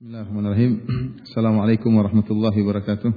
Bismillahirrahmanirrahim. Assalamualaikum warahmatullahi wabarakatuh.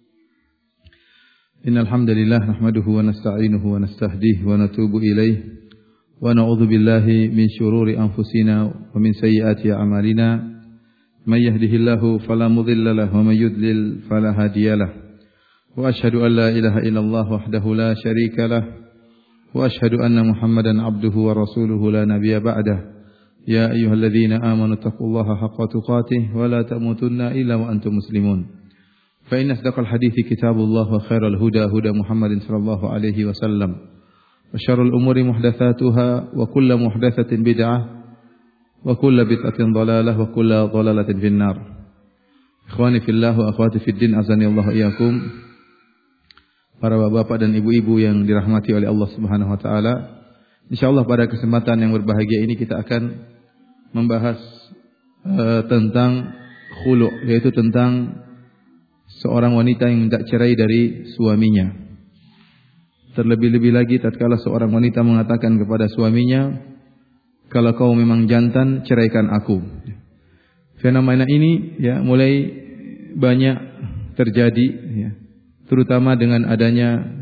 Innal hamdalillah nahmaduhu wa nasta'inuhu wa nastahdihi wa natubu ilaih wa na'udzu billahi min shururi anfusina wa min sayyiati a'malina. May yahdihillahu fala mudilla lahu wa may yudlil fala hadiyalah. Wa asyhadu an la ilaha illallah wahdahu la syarika lah wa asyhadu anna Muhammadan abduhu wa rasuluhu la nabiyya ba'dah. يا أيها الذين آمنوا اتقوا الله حق تقاته ولا تموتن إلا وأنتم مسلمون فإن أصدق الحديث كتاب الله وخير الهدى هدى محمد صلى الله عليه وسلم وشر الأمور محدثاتها وكل محدثة بدعة وكل بدعة ضلالة وكل ضلالة في النار. إخواني في الله وأخواتي في الدين أعزني الله إياكم. Para bapak dan ibu-ibu yang dirahmati oleh Allah Subhanahu wa taala, insyaallah pada kesempatan yang berbahagia ini kita akan membahas tentang khulu', yaitu tentang seorang wanita yang minta cerai dari suaminya. Terlebih-lebih lagi tatkala seorang wanita mengatakan kepada suaminya, kalau kau memang jantan, ceraikan aku. Fenomena ini ya mulai banyak terjadi ya, terutama dengan adanya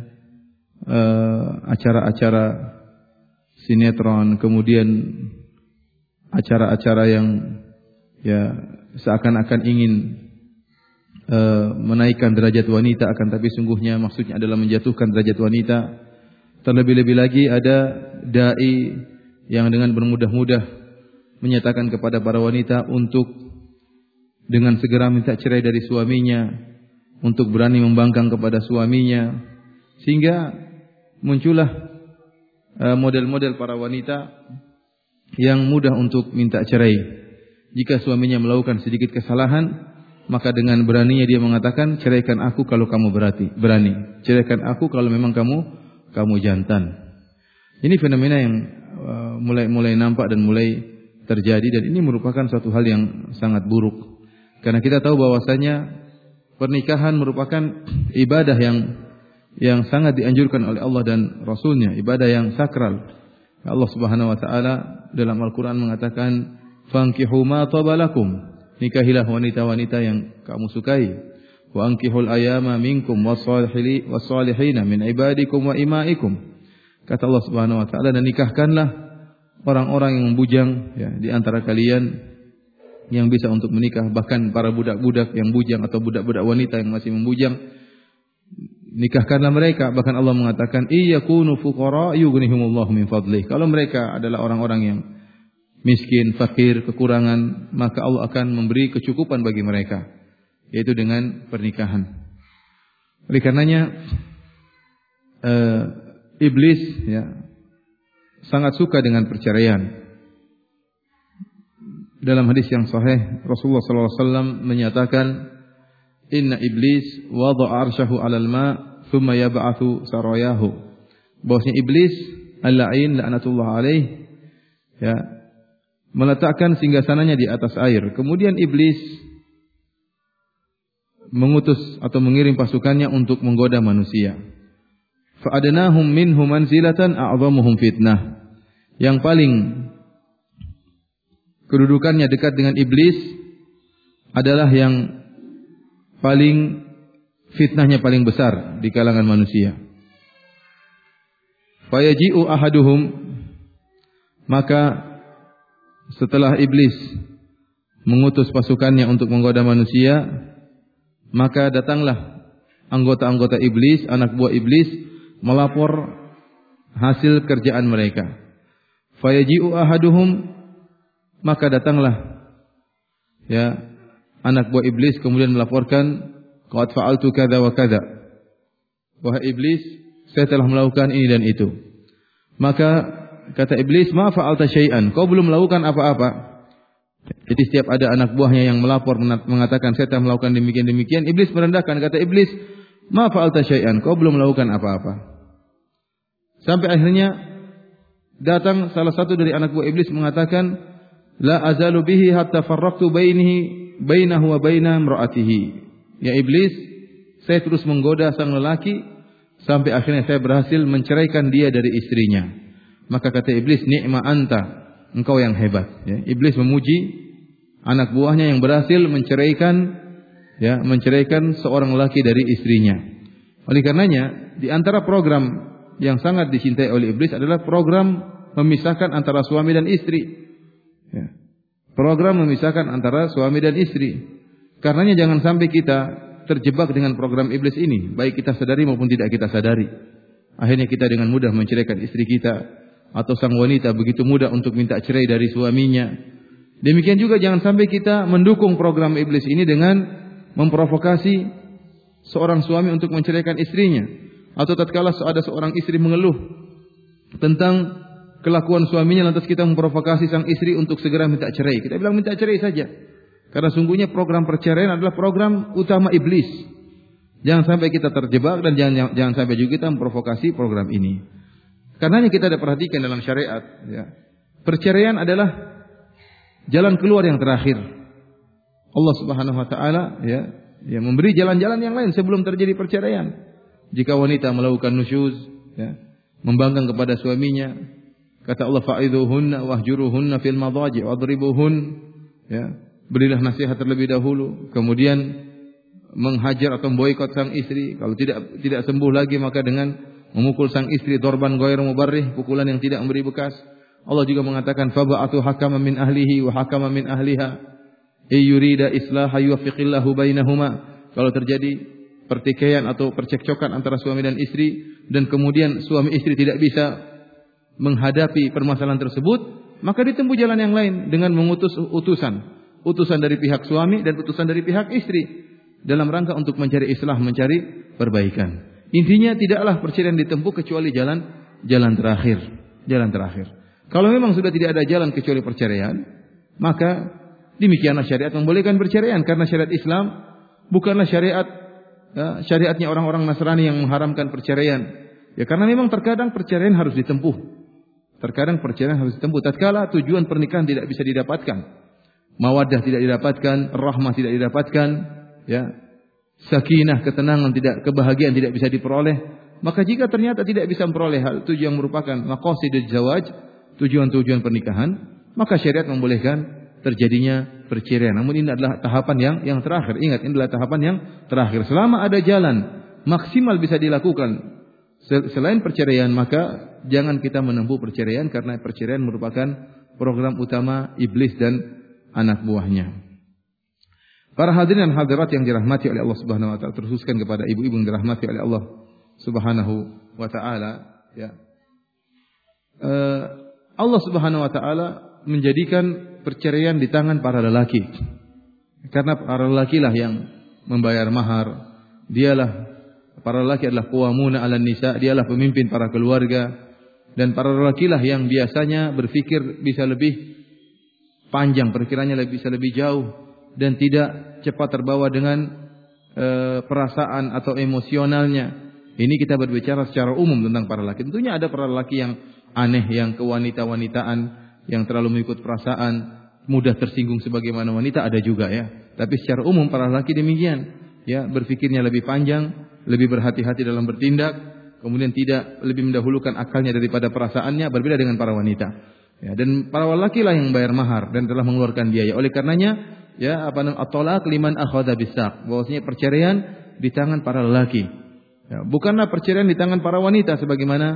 acara-acara sinetron, kemudian acara-acara yang ya seakan-akan ingin menaikkan derajat wanita, akan tapi sungguhnya maksudnya adalah menjatuhkan derajat wanita. Terlebih-lebih lagi ada dai yang dengan bermudah-mudah menyatakan kepada para wanita untuk dengan segera minta cerai dari suaminya, untuk berani membangkang kepada suaminya, sehingga muncullah model-model para wanita yang mudah untuk minta cerai. Jika suaminya melakukan sedikit kesalahan, maka dengan beraninya dia mengatakan, ceraikan aku kalau kamu berani. Ceraikan aku kalau memang kamu jantan. Ini fenomena yang mulai nampak dan mulai terjadi, dan ini merupakan suatu hal yang sangat buruk. Karena kita tahu bahwasanya pernikahan merupakan ibadah yang sangat dianjurkan oleh Allah dan Rasulnya, ibadah yang sakral. Allah Subhanahu wa taala dalam Al-Qur'an mengatakan, "Fankihu ma tabalakum." Nikahilah wanita-wanita yang kamu sukai. "Wa ankihul ayama minkum was-salihina min ibadikum wa imaikum." Kata Allah Subhanahu wa taala, dan nikahkanlah orang-orang yang bujang ya di antara kalian yang bisa untuk menikah, bahkan para budak-budak yang bujang atau budak-budak wanita yang masih membujang, nikahkanlah mereka. Bahkan Allah mengatakan, iyakunu fuqara yughnihumullahu min fadlih. Kalau mereka adalah orang-orang yang miskin, fakir, kekurangan, maka Allah akan memberi kecukupan bagi mereka, yaitu dengan pernikahan. Oleh karenanya iblis ya sangat suka dengan perceraian. Dalam hadis yang sahih Rasulullah sallallahu alaihi wasallam menyatakan, inna iblis wada'a arsyahu 'alal ma' thumma yab'atsu sarayahu. Bahwasanya iblis al-la'in la'natullah alaih ya meletakkan singgasananya di atas air. Kemudian iblis mengutus atau mengirim pasukannya untuk menggoda manusia. Fa adnahum minhum manzilatan a'dhamuhum fitnah. Yang paling kedudukannya dekat dengan iblis adalah yang paling fitnahnya paling besar di kalangan manusia. Fayaji'u ahaduhum, maka setelah iblis mengutus pasukannya untuk menggoda manusia, maka datanglah anggota-anggota iblis, anak buah iblis, melapor hasil kerjaan mereka. Fayaji'u ahaduhum, maka datanglah ya anak buah iblis kemudian melaporkan, qad fa'altu kadza wa kadza. Wahai iblis, saya telah melakukan ini dan itu. Maka kata iblis, ma fa'alta syai'an, kau belum melakukan apa-apa. Jadi setiap ada anak buahnya yang melapor mengatakan saya telah melakukan demikian, iblis merendahkan. Kata iblis, ma fa'alta syai'an, kau belum melakukan apa-apa. Sampai akhirnya datang salah satu dari anak buah iblis mengatakan, la azalu bihi hatta farraqtu bainahu wa baina imra'atihi. Ya iblis, saya terus menggoda sang lelaki sampai akhirnya saya berhasil menceraikan dia dari istrinya. Maka kata iblis, ni'ma anta, engkau yang hebat. Ya, iblis memuji Anak buahnya yang berhasil menceraikan seorang laki dari istrinya. Oleh karenanya, di antara program yang sangat dicintai oleh iblis adalah program memisahkan antara suami dan istri. Ya. Program memisahkan antara suami dan istri. Karenanya jangan sampai kita terjebak dengan program iblis ini, baik kita sadari maupun tidak kita sadari. Akhirnya kita dengan mudah menceraikan istri kita, atau sang wanita begitu mudah untuk minta cerai dari suaminya. Demikian juga jangan sampai kita mendukung program iblis ini dengan memprovokasi seorang suami untuk menceraikan istrinya, atau tatkala ada seorang istri mengeluh tentang kelakuan suaminya, lantas kita memprovokasi sang istri untuk segera minta cerai. Kita bilang minta cerai saja, karena sungguhnya program perceraian adalah program utama iblis. Jangan sampai kita terjebak dan jangan sampai juga kita memprovokasi program ini. Karenanya kita ada perhatikan dalam syariat, ya, perceraian adalah jalan keluar yang terakhir. Allah Subhanahu wa taala ya memberi jalan-jalan yang lain sebelum terjadi perceraian. Jika wanita melakukan nusyuz, ya, membangkang kepada suaminya, kata Allah, fa'idhuhunna wahjuruhunna fil madaji' wadribuhun, ya, berilah nasihat terlebih dahulu, kemudian menghajar atau boikot sang istri. Kalau tidak sembuh lagi, maka dengan memukul sang istri, dorban ghairu mubarrih, pukulan yang tidak memberi bekas. Allah juga mengatakan, faba'atu hakaman min ahlihi wa hakaman min ahliha yurida islaha yuwaffiqillahu bainahuma. Kalau terjadi pertikaian atau percekcokan antara suami dan istri, dan kemudian suami istri tidak bisa menghadapi permasalahan tersebut, maka ditempuh jalan yang lain dengan mengutus utusan dari pihak suami dan utusan dari pihak istri dalam rangka untuk mencari islah, mencari perbaikan. Intinya tidaklah perceraian ditempuh kecuali jalan terakhir. Kalau memang sudah tidak ada jalan kecuali perceraian, maka demikianlah syariat membolehkan perceraian, karena syariat Islam bukanlah syariatnya orang-orang Nasrani yang mengharamkan perceraian. Ya, karena memang terkadang perceraian harus ditempuh. Tatkala tujuan pernikahan tidak bisa didapatkan, mawaddah tidak didapatkan, rahmah tidak didapatkan, ya, sakinah, ketenangan, kebahagiaan tidak bisa diperoleh. Maka jika ternyata tidak bisa memperoleh hal tujuan yang merupakan maqasidul zawaj, tujuan-tujuan pernikahan, maka syariat membolehkan terjadinya perceraian. Namun ini adalah tahapan yang terakhir. Ingat, ini adalah tahapan yang terakhir. Selama ada jalan maksimal bisa dilakukan selain perceraian, maka jangan kita menempuh perceraian, karena perceraian merupakan program utama iblis dan anak buahnya. Para hadirin dan hadirat yang dirahmati oleh Allah Subhanahu wa taala, terkhususkan kepada ibu-ibu yang dirahmati oleh Allah Subhanahu wa taala, ya. Allah Subhanahu wa taala menjadikan perceraian di tangan para lelaki. Karena para lelaki lah yang membayar mahar. Para lelaki adalah qawwamuna 'alan nisa, dialah pemimpin para keluarga, dan para lelaki lah yang biasanya berpikir bisa lebih panjang, perkiranya bisa lebih jauh, dan tidak cepat terbawa dengan perasaan atau emosionalnya. Ini kita berbicara secara umum tentang para lelaki. Tentunya ada para lelaki yang aneh, yang kewanita-wanitaan, yang terlalu mengikut perasaan, mudah tersinggung sebagaimana wanita, ada juga, ya. Tapi secara umum para lelaki demikian, ya, berpikirnya lebih panjang, lebih berhati-hati dalam bertindak, kemudian tidak lebih mendahulukan akalnya daripada perasaannya, berbeda dengan para wanita. Ya, dan para lelaki lah yang membayar mahar dan telah mengeluarkan biaya. Oleh karenanya, ya, at-talaq liman akhadha bis-saq, bahwasanya perceraian di tangan para lelaki. Ya, bukanlah perceraian di tangan para wanita sebagaimana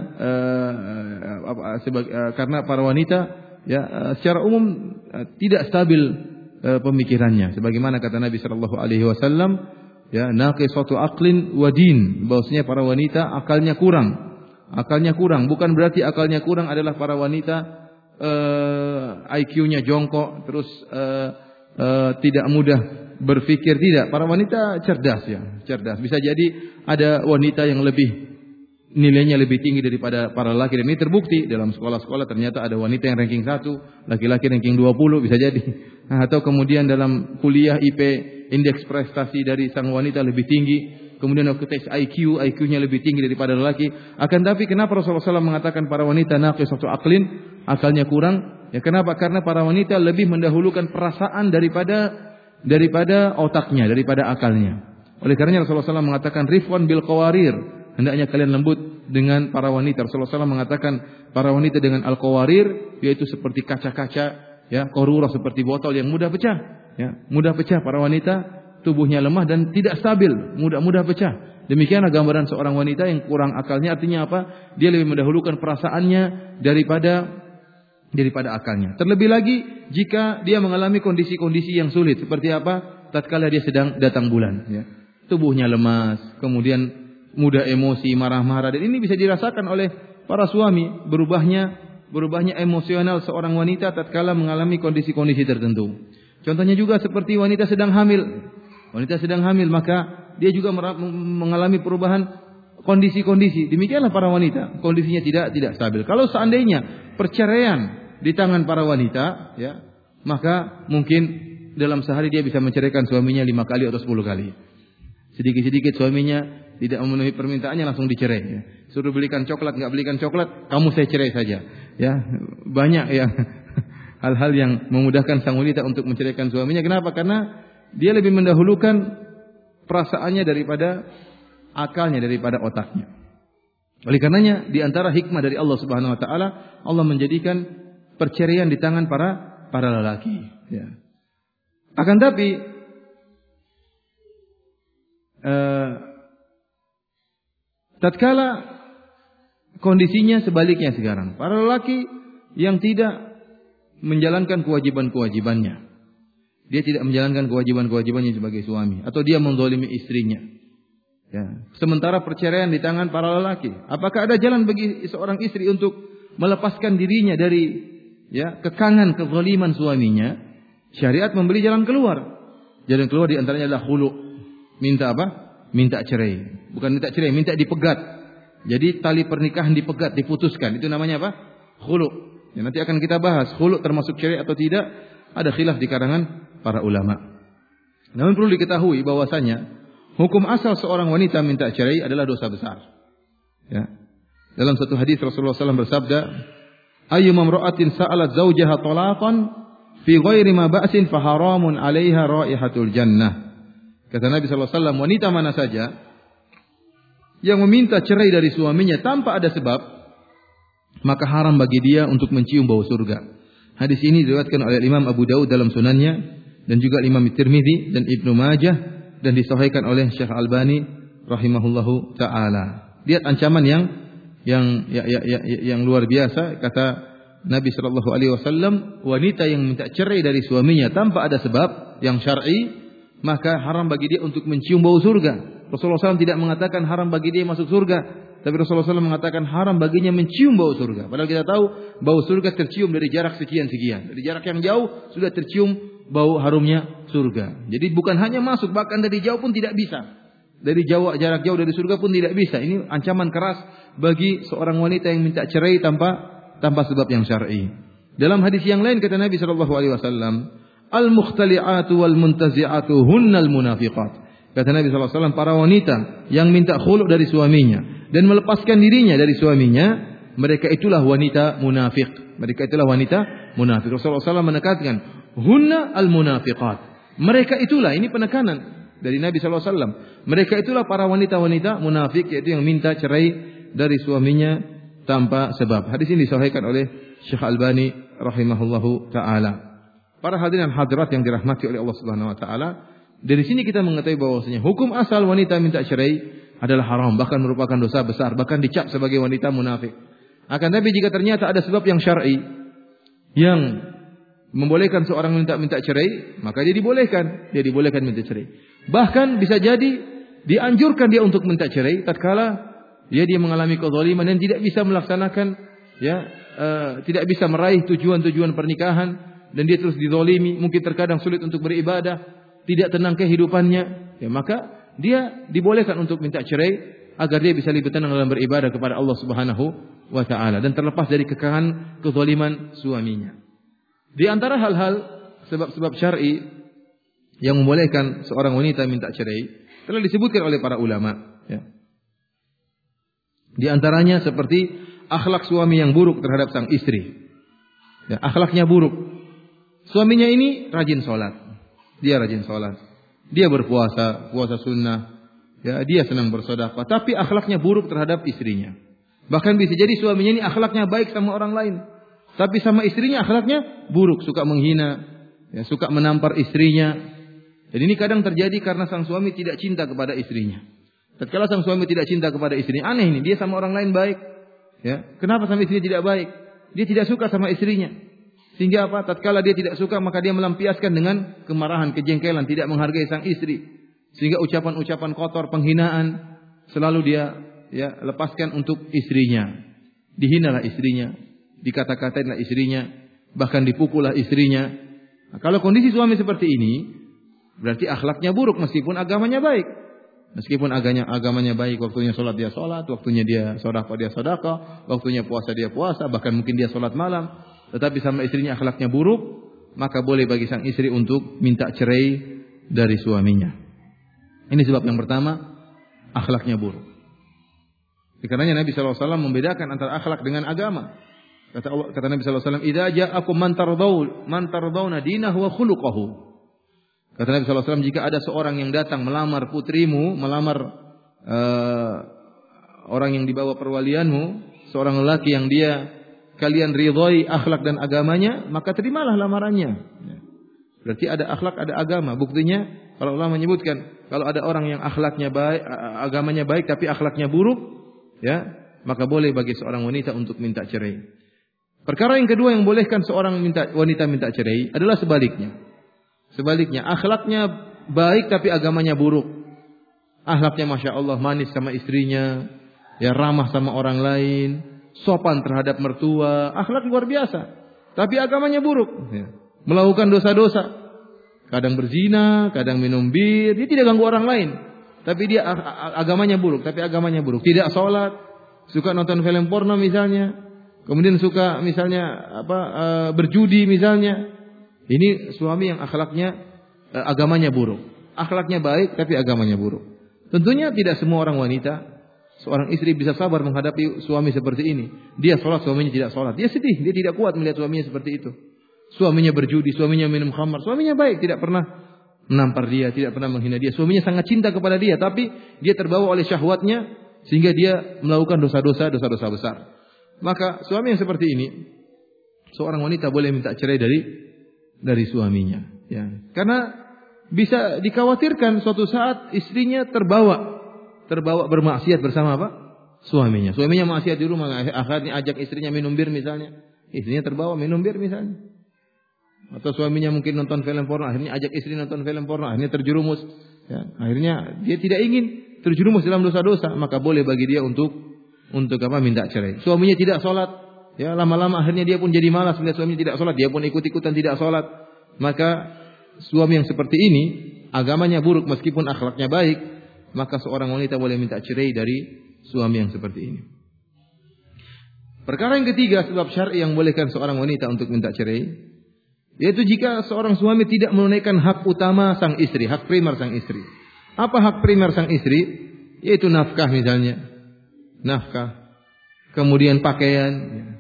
karena para wanita, ya, secara umum tidak stabil pemikirannya, sebagaimana kata Nabi sallallahu alaihi wasallam, ya, naqisatu aqlin wa din, bahwasanya para wanita akalnya kurang. Bukan berarti akalnya kurang adalah para wanita IQ-nya jongkok, terus tidak mudah berpikir, tidak. Para wanita cerdas. Bisa jadi ada wanita yang nilainya lebih tinggi daripada para laki, dan ini terbukti dalam sekolah-sekolah. Ternyata ada wanita yang ranking 1, laki-laki ranking 20, bisa jadi. Atau kemudian dalam kuliah IP, indeks prestasi dari sang wanita lebih tinggi. Kemudian waktu tes IQ-nya lebih tinggi daripada lelaki. Akan tapi kenapa Rasulullah SAW mengatakan para wanita naqisatu aqlin, akalnya kurang? Ya, kenapa? Karena para wanita lebih mendahulukan perasaan daripada otaknya, daripada akalnya. Oleh karenanya Rasulullah SAW mengatakan rifwan bil qawarir, hendaknya kalian lembut dengan para wanita. Rasulullah SAW mengatakan para wanita dengan al-qawarir, yaitu seperti kaca-kaca ya, qarurah seperti botol yang mudah pecah, ya, mudah pecah. Para wanita tubuhnya lemah dan tidak stabil, mudah pecah. Demikianlah gambaran seorang wanita yang kurang akalnya. Artinya apa? Dia lebih mendahulukan perasaannya daripada akalnya. Terlebih lagi jika dia mengalami kondisi-kondisi yang sulit. Seperti apa? Tatkala dia sedang datang bulan, ya. Tubuhnya lemas, kemudian mudah emosi, marah-marah, dan ini bisa dirasakan oleh para suami, berubahnya emosional seorang wanita tatkala mengalami kondisi-kondisi tertentu. Contohnya juga seperti wanita sedang hamil. Wanita sedang hamil, maka dia juga mengalami perubahan kondisi-kondisi. Demikianlah para wanita, kondisinya tidak stabil. Kalau seandainya perceraian di tangan para wanita, ya, maka mungkin dalam sehari dia bisa menceraikan suaminya 5 kali atau 10 kali. Sedikit-sedikit suaminya tidak memenuhi permintaannya, langsung dicerai. Ya. Suruh belikan coklat, nggak belikan coklat, kamu saya cerai saja. Ya, banyak yang hal-hal yang memudahkan sang wanita untuk menceraikan suaminya. Kenapa? Karena dia lebih mendahulukan perasaannya daripada akalnya, daripada otaknya. Oleh karenanya, di antara hikmah dari Allah Subhanahu Wa Taala, Allah menjadikan perceraian di tangan para lelaki. Ya. Akan tapi tatkala kondisinya sebaliknya sekarang, para lelaki yang tidak menjalankan kewajiban-kewajibannya, dia tidak menjalankan kewajiban-kewajibannya sebagai suami, atau dia menzalimi istrinya. Ya. Sementara perceraian di tangan para lelaki. Apakah ada jalan bagi seorang istri untuk melepaskan dirinya dari, ya, kekangan kezaliman suaminya? Syariat memberi jalan keluar. Jalan keluar di antaranya adalah khulu. Minta apa? Minta cerai. Bukan minta cerai, minta dipegat. Jadi tali pernikahan dipegat, diputuskan. Itu namanya apa? Khulu. Ya, nanti akan kita bahas khulu termasuk cerai atau tidak. Ada khilaf di karangan para ulama. Namun perlu diketahui bahwasanya hukum asal seorang wanita minta cerai adalah dosa besar. Ya. Dalam satu hadis Rasulullah SAW bersabda, "Ayyuma imra'atin sa'alat zawjaha talaqan fi ghairi ma ba'sin fa haramun 'alaiha raihatul jannah." Kata Nabi SAW, wanita mana saja yang meminta cerai dari suaminya tanpa ada sebab, maka haram bagi dia untuk mencium bau surga. Hadis ini diriwayatkan oleh Imam Abu Daud dalam sunannya, dan juga Imam Tirmidzi dan Ibnu Majah, dan disahihkan oleh Syekh Albani rahimahullahu taala. Lihat ancaman yang luar biasa. Kata Nabi sallallahu alaihi wasallam, wanita yang minta cerai dari suaminya tanpa ada sebab yang syar'i, maka haram bagi dia untuk mencium bau surga. Rasulullah SAW tidak mengatakan haram bagi dia masuk surga, tapi Rasulullah SAW mengatakan haram baginya mencium bau surga. Padahal kita tahu bau surga tercium dari jarak sekian-sekian. Dari jarak yang jauh sudah tercium bau harumnya surga. Jadi bukan hanya masuk, bahkan dari jauh pun tidak bisa. Dari jarak jauh dari surga pun tidak bisa. Ini ancaman keras bagi seorang wanita yang minta cerai tanpa sebab yang syar'i. Dalam hadis yang lain kata Nabi SAW, "Al-mukhtali'atu wal muntazi'atu hunnal munafiqat." Kata Nabi SAW, para wanita yang minta khulu dari suaminya dan melepaskan dirinya dari suaminya, mereka itulah wanita munafik. Mereka itulah wanita munafik. Rasulullah SAW menekankan, hunna al-munafiqat. Mereka itulah, ini penekanan dari Nabi SAW. Mereka itulah para wanita-wanita munafik, yaitu yang minta cerai dari suaminya tanpa sebab. Hadis ini disahihkan oleh Syekh Albani rahimahullahu ta'ala. Para hadirin hadirat yang dirahmati oleh Allah Subhanahu wa taala, dari sini kita mengetahui bahwasanya hukum asal wanita minta cerai adalah haram, bahkan merupakan dosa besar, bahkan dicap sebagai wanita munafik. Akan tapi jika ternyata ada sebab yang syar'i yang membolehkan seorang minta cerai, maka dia dibolehkan minta cerai. Bahkan bisa jadi dianjurkan dia untuk minta cerai tatkala dia mengalami kezaliman dan tidak bisa melaksanakan, tidak bisa meraih tujuan-tujuan pernikahan, dan dia terus dizalimi, mungkin terkadang sulit untuk beribadah, tidak tenang kehidupannya, maka dia dibolehkan untuk minta cerai agar dia bisa lebih tenang dalam beribadah kepada Allah Subhanahu wa taala dan terlepas dari kekangan kezaliman suaminya. Di antara hal-hal sebab-sebab syar'i yang membolehkan seorang wanita minta cerai telah disebutkan oleh para ulama, ya. Di antaranya seperti akhlak suami yang buruk terhadap sang istri. Ya, akhlaknya buruk. Suaminya ini rajin sholat. Dia rajin sholat. Dia berpuasa, puasa sunnah. Ya, dia senang bersedekah. Tapi akhlaknya buruk terhadap istrinya. Bahkan bisa jadi suaminya ini akhlaknya baik sama orang lain. Tapi sama istrinya akhlaknya buruk, suka menghina, ya, suka menampar istrinya. Dan ini kadang terjadi karena sang suami tidak cinta kepada istrinya. Tatkala sang suami tidak cinta kepada istrinya, aneh ini, dia sama orang lain baik. Ya, kenapa sama istrinya tidak baik? Dia tidak suka sama istrinya. Sehingga apa? Tatkala dia tidak suka, maka dia melampiaskan dengan kemarahan, kejengkelan, tidak menghargai sang istri. Sehingga ucapan-ucapan kotor, penghinaan selalu dia lepaskan untuk istrinya. Dihinalah istrinya, dikata-katailah istrinya, bahkan dipukullah istrinya. Nah, kalau kondisi suami seperti ini, berarti akhlaknya buruk meskipun agamanya baik. Meskipun agamanya baik, waktunya sholat dia sholat, waktunya dia sedekah dia sedekah, waktunya puasa dia puasa, bahkan mungkin dia sholat malam. Tetapi sama istrinya akhlaknya buruk, maka boleh bagi sang istri untuk minta cerai dari suaminya. Ini sebab yang pertama, akhlaknya buruk. Karenanya Nabi SAW membedakan antara akhlak dengan agama. Kata Nabi SAW, "Idza ja'akum man tardawna dinahu wa khuluquhu." Kata Nabi SAW, jika ada seorang yang datang melamar putrimu, melamar orang yang dibawa perwalianmu, seorang lelaki yang kalian ridhoi akhlak dan agamanya, maka terimalah lamarannya. Berarti ada akhlak, ada agama. Buktinya, kalau ulama menyebutkan, kalau ada orang yang akhlaknya baik, agamanya baik tapi akhlaknya buruk, ya, maka boleh bagi seorang wanita untuk minta cerai. Perkara yang kedua yang bolehkan seorang wanita minta cerai adalah sebaliknya. Sebaliknya, akhlaknya baik tapi agamanya buruk. Akhlaknya Masya Allah manis sama istrinya, ya, ramah sama orang lain, sopan terhadap mertua, akhlak luar biasa. Tapi agamanya buruk, ya. Melakukan dosa-dosa. Kadang berzina, kadang minum bir, dia tidak ganggu orang lain. Tapi dia agamanya buruk, Tidak sholat, suka nonton film porno misalnya. Kemudian suka misalnya berjudi misalnya. Ini suami yang akhlaknya agamanya buruk. Akhlaknya baik tapi agamanya buruk. Tentunya tidak semua orang wanita, seorang istri bisa sabar menghadapi suami seperti ini. Dia sholat, suaminya tidak sholat. Dia sedih, dia tidak kuat melihat suaminya seperti itu. Suaminya berjudi, suaminya minum khamar, suaminya baik, tidak pernah menampar dia, tidak pernah menghina dia. Suaminya sangat cinta kepada dia, tapi dia terbawa oleh syahwatnya sehingga dia melakukan dosa-dosa besar. Maka suami yang seperti ini, seorang wanita boleh minta cerai dari suaminya, ya. Karena bisa dikhawatirkan suatu saat istrinya terbawa bermaksiat bersama suaminya. Suaminya maksiat di rumah, akhirnya ajak istrinya minum bir misalnya. Istrinya terbawa minum bir misalnya. Atau suaminya mungkin nonton film porno, akhirnya ajak istri nonton film porno, akhirnya terjerumus. Ya, akhirnya dia tidak ingin terjerumus dalam dosa-dosa, maka boleh bagi dia untuk minta cerai. Suaminya tidak sholat, ya, lama-lama akhirnya dia pun jadi malas melihat suaminya tidak sholat, dia pun ikut-ikutan tidak sholat. Maka suami yang seperti ini agamanya buruk meskipun akhlaknya baik, maka seorang wanita boleh minta cerai dari suami yang seperti ini. Perkara yang ketiga, sebab syar'i yang bolehkan seorang wanita untuk minta cerai, yaitu jika seorang suami tidak menunaikan hak utama sang istri, hak primer sang istri. Apa hak primer sang istri? Yaitu nafkah misalnya. Nafkah. Kemudian pakaian.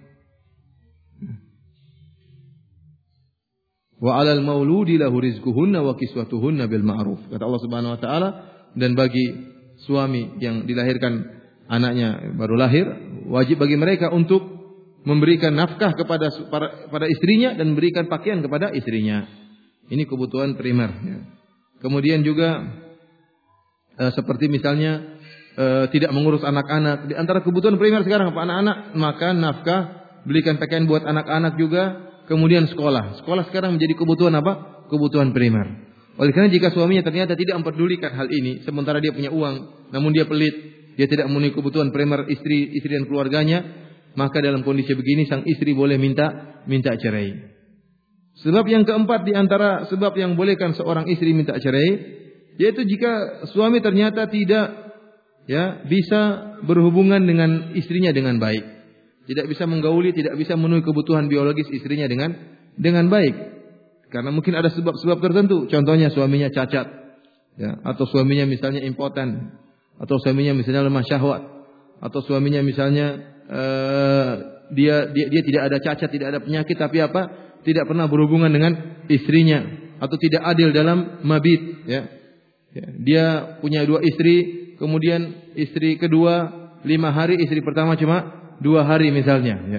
Wa 'alal mauludi lahu rizquhunna wa kiswatuhunna bil ma'ruf. Kata Allah Subhanahu wa taala, dan bagi suami yang dilahirkan anaknya baru lahir, wajib bagi mereka untuk memberikan nafkah kepada istrinya dan memberikan pakaian kepada istrinya. Ini kebutuhan primer. Ya. Kemudian juga seperti misalnya tidak mengurus anak-anak. Di antara kebutuhan primer sekarang anak-anak, makan, nafkah, belikan pakaian buat anak-anak juga. Kemudian sekolah. Sekolah sekarang menjadi kebutuhan apa? Kebutuhan primer. Oleh karena jika suaminya ternyata tidak memperdulikan hal ini, sementara dia punya uang, namun dia pelit, dia tidak memenuhi kebutuhan primer istri dan keluarganya, maka dalam kondisi begini sang istri boleh minta cerai. Sebab yang keempat di antara sebab yang bolehkan seorang istri minta cerai, yaitu jika suami ternyata tidak bisa berhubungan dengan istrinya dengan baik, tidak bisa menggauli, tidak bisa memenuhi kebutuhan biologis istrinya dengan baik, karena mungkin ada sebab-sebab tertentu. Contohnya suaminya cacat, ya, atau suaminya misalnya impoten, atau suaminya misalnya lemah syahwat, atau suaminya misalnya dia tidak ada cacat, tidak ada penyakit, tapi tidak pernah berhubungan dengan istrinya, atau tidak adil dalam mabit, ya. Dia punya 2 istri, kemudian istri kedua 5 hari, istri pertama cuma 2 hari misalnya, ya.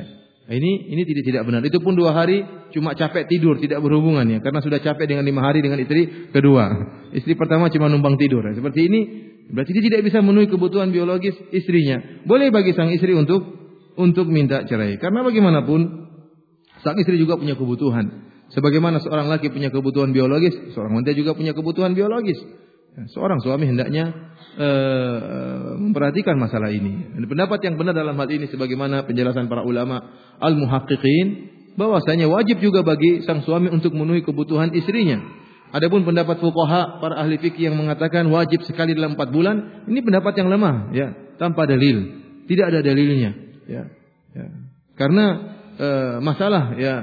Ini tidak benar. Itu pun 2 hari cuma capek tidur, tidak berhubungan ya. Karena sudah capek dengan 5 hari dengan istri kedua. Istri pertama cuma numpang tidur. Seperti ini berarti dia tidak bisa memenuhi kebutuhan biologis istrinya. Boleh bagi sang istri untuk minta cerai. Karena bagaimanapun sang istri juga punya kebutuhan. Sebagaimana seorang laki punya kebutuhan biologis, seorang wanita juga punya kebutuhan biologis. Seorang suami hendaknya memperhatikan masalah ini. Dan pendapat yang benar dalam hal ini sebagaimana penjelasan para ulama al-muhaqqiqin, bahwasanya wajib juga bagi sang suami untuk memenuhi kebutuhan istrinya. Adapun pendapat fuqaha, para ahli fikih yang mengatakan wajib sekali dalam 4 bulan, ini pendapat yang lemah ya, tanpa dalil. Tidak ada dalilnya ya. Karena masalah ya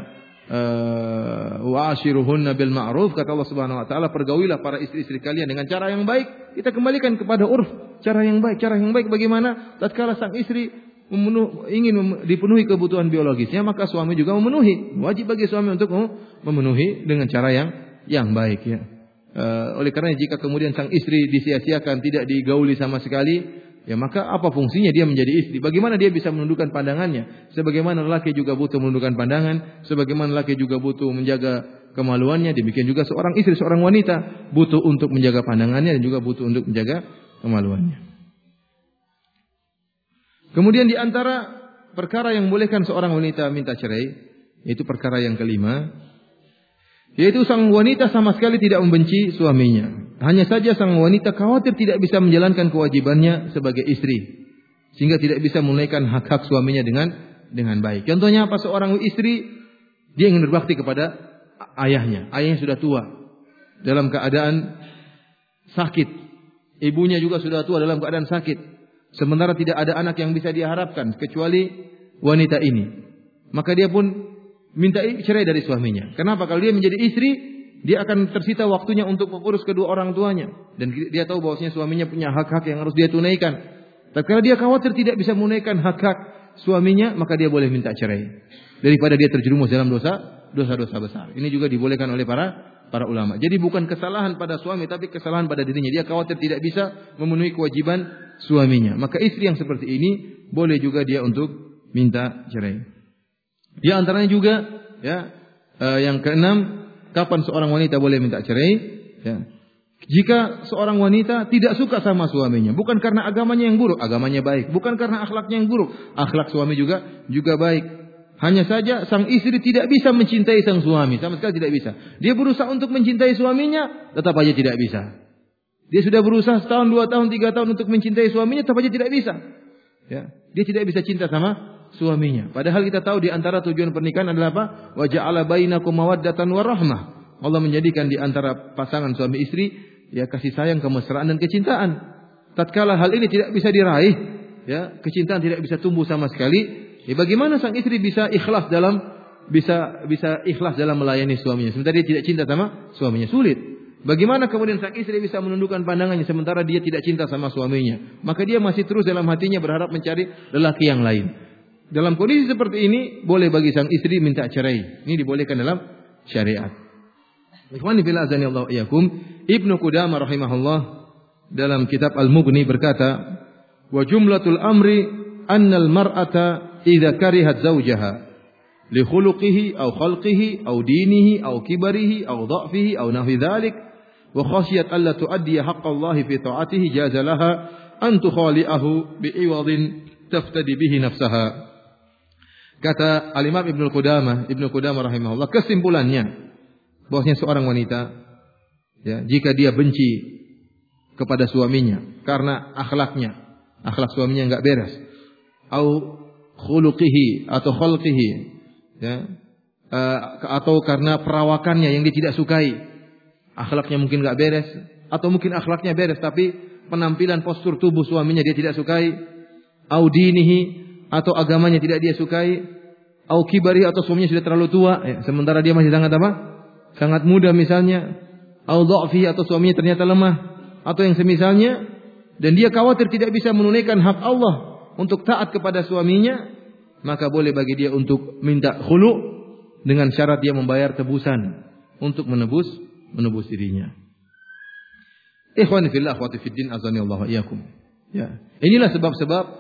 wa ashiruhunna bil ma'ruf, kata Allah Subhanahu wa taala, pergaulilah para istri-istri kalian dengan cara yang baik. Kita kembalikan kepada urf, cara yang baik. Cara yang baik bagaimana? Tatkala sang istri ingin dipenuhi kebutuhan biologisnya, maka suami juga memenuhi. Wajib bagi suami untuk memenuhi dengan cara yang baik ya. Oleh karena jika kemudian sang istri disia-siakan, tidak digauli sama sekali, ya maka apa fungsinya dia menjadi istri? Bagaimana dia bisa menundukkan pandangannya? Sebagaimana lelaki juga butuh menundukkan pandangan, sebagaimana lelaki juga butuh menjaga kemaluannya, demikian juga seorang istri, seorang wanita butuh untuk menjaga pandangannya dan juga butuh untuk menjaga kemaluannya. Kemudian di antara perkara yang membolehkan seorang wanita minta cerai, yaitu perkara yang kelima, yaitu sang wanita sama sekali tidak membenci suaminya. Hanya saja sang wanita khawatir tidak bisa menjalankan kewajibannya sebagai istri, sehingga tidak bisa menunaikan hak-hak suaminya dengan baik. Contohnya apa? Seorang istri dia ingin berbakti kepada ayahnya. Ayahnya sudah tua, dalam keadaan sakit. Ibunya juga sudah tua, dalam keadaan sakit. Sementara tidak ada anak yang bisa dia harapkan kecuali wanita ini. Maka dia pun minta cerai dari suaminya. Kenapa? Kalau dia menjadi istri, dia akan tersita waktunya untuk mengurus kedua orang tuanya. Dan dia tahu bahwasanya suaminya punya hak-hak yang harus dia tunaikan. Tatkala dia khawatir tidak bisa menunaikan hak-hak suaminya, maka dia boleh minta cerai. Daripada dia terjerumus dalam dosa-dosa besar. Ini juga dibolehkan oleh para ulama. Jadi bukan kesalahan pada suami, tapi kesalahan pada dirinya. Dia khawatir tidak bisa memenuhi kewajiban suaminya. Maka istri yang seperti ini boleh juga dia untuk minta cerai. Di antaranya juga ya, yang keenam, kapan seorang wanita boleh minta cerai? Ya. Jika seorang wanita tidak suka sama suaminya, bukan karena agamanya yang buruk, agamanya baik, bukan karena akhlaknya yang buruk, akhlak suami juga baik. Hanya saja sang istri tidak bisa mencintai sang suami, sama sekali tidak bisa. Dia berusaha untuk mencintai suaminya, tetap aja tidak bisa. Dia sudah berusaha 1 tahun, 2 tahun, 3 tahun untuk mencintai suaminya, tetap aja tidak bisa. Ya. Dia tidak bisa cinta sama suaminya. Padahal kita tahu di antara tujuan pernikahan adalah apa? Wa ja'ala bainakum mawaddatan warahmah. Allah menjadikan di antara pasangan suami istri ya kasih sayang, kemesraan dan kecintaan. Tatkala hal ini tidak bisa diraih, ya, kecintaan tidak bisa tumbuh sama sekali, ya bagaimana sang istri bisa ikhlas dalam melayani suaminya sementara dia tidak cinta sama suaminya? Sulit. Bagaimana kemudian sang istri bisa menundukkan pandangannya sementara dia tidak cinta sama suaminya? Maka dia masih terus dalam hatinya berharap mencari lelaki yang lain. Dalam kondisi seperti ini, boleh bagi sang istri minta cerai. Ini dibolehkan dalam syariat. Ikhwani fillah azanillahu iyyakum, Ibnu Qudamah rahimahullah dalam kitab Al-Mughni berkata, "Wa jumlatul amri annal mar'ata idza karihat zawjaha li khuluqihi aw khalqihi aw dinihi aw kibarihi aw dha'fihi aw nahwi dzalik wa khashiyat alla tuaddi haqqallahi fi ta'atihi jaza laha an tukhali'ahu bi'iwadin taftadi bihi nafsaha." Kata Al-Imam Ibnu Qudamah rahimahullah, kesimpulannya bahwasanya seorang wanita ya, jika dia benci kepada suaminya karena akhlak suaminya enggak beres, au khuluqihi atau khalqihi ya, atau karena perawakannya yang dia tidak sukai, akhlaknya mungkin enggak beres, atau mungkin akhlaknya beres tapi penampilan postur tubuh suaminya dia tidak sukai, au dinihi atau agamanya tidak dia sukai, au kibari atau suaminya sudah terlalu tua ya, sementara dia masih sangat apa? Sangat muda misalnya, au dha'fi atau suaminya ternyata lemah atau yang semisalnya, dan dia khawatir tidak bisa menunaikan hak Allah untuk taat kepada suaminya, maka boleh bagi dia untuk minta khulu dengan syarat dia membayar tebusan untuk menebus dirinya. Ikhwani fillah akhwati fiddin azanillahu iyyakum. Ya, inilah sebab-sebab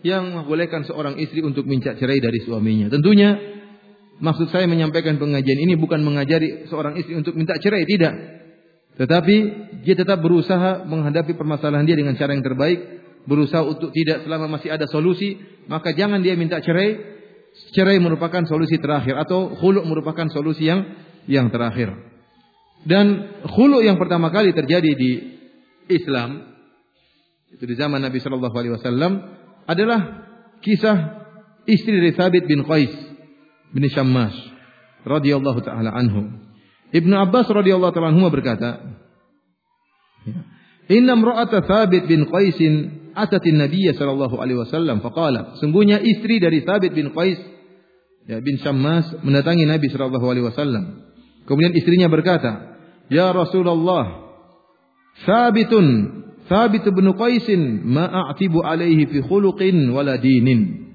yang membolehkan seorang istri untuk minta cerai dari suaminya. Tentunya maksud saya menyampaikan pengajian ini bukan mengajari seorang istri untuk minta cerai, tidak. Tetapi dia tetap berusaha menghadapi permasalahan dia dengan cara yang terbaik, berusaha untuk tidak, selama masih ada solusi, maka jangan dia minta cerai. Cerai merupakan solusi terakhir, atau khulu' merupakan solusi yang terakhir. Dan khulu' yang pertama kali terjadi di Islam itu di zaman Nabi sallallahu alaihi wasallam adalah kisah istri dari Thabit bin Qais bin Syammas radhiyallahu taala anhu. Ibnu Abbas radhiyallahu taala anhu berkata, "Inna imra'ata Thabit bin Qais atat an-nabiy sallallahu alaihi wasallam faqala." Sungguhnya istri dari Thabit bin Qais bin Syammas mendatangi Nabi sallallahu alaihi wasallam. Kemudian istrinya berkata, "Ya Rasulullah, Thabit bin Qais ma a'tibu alaihi fi khuluqin wala dinin."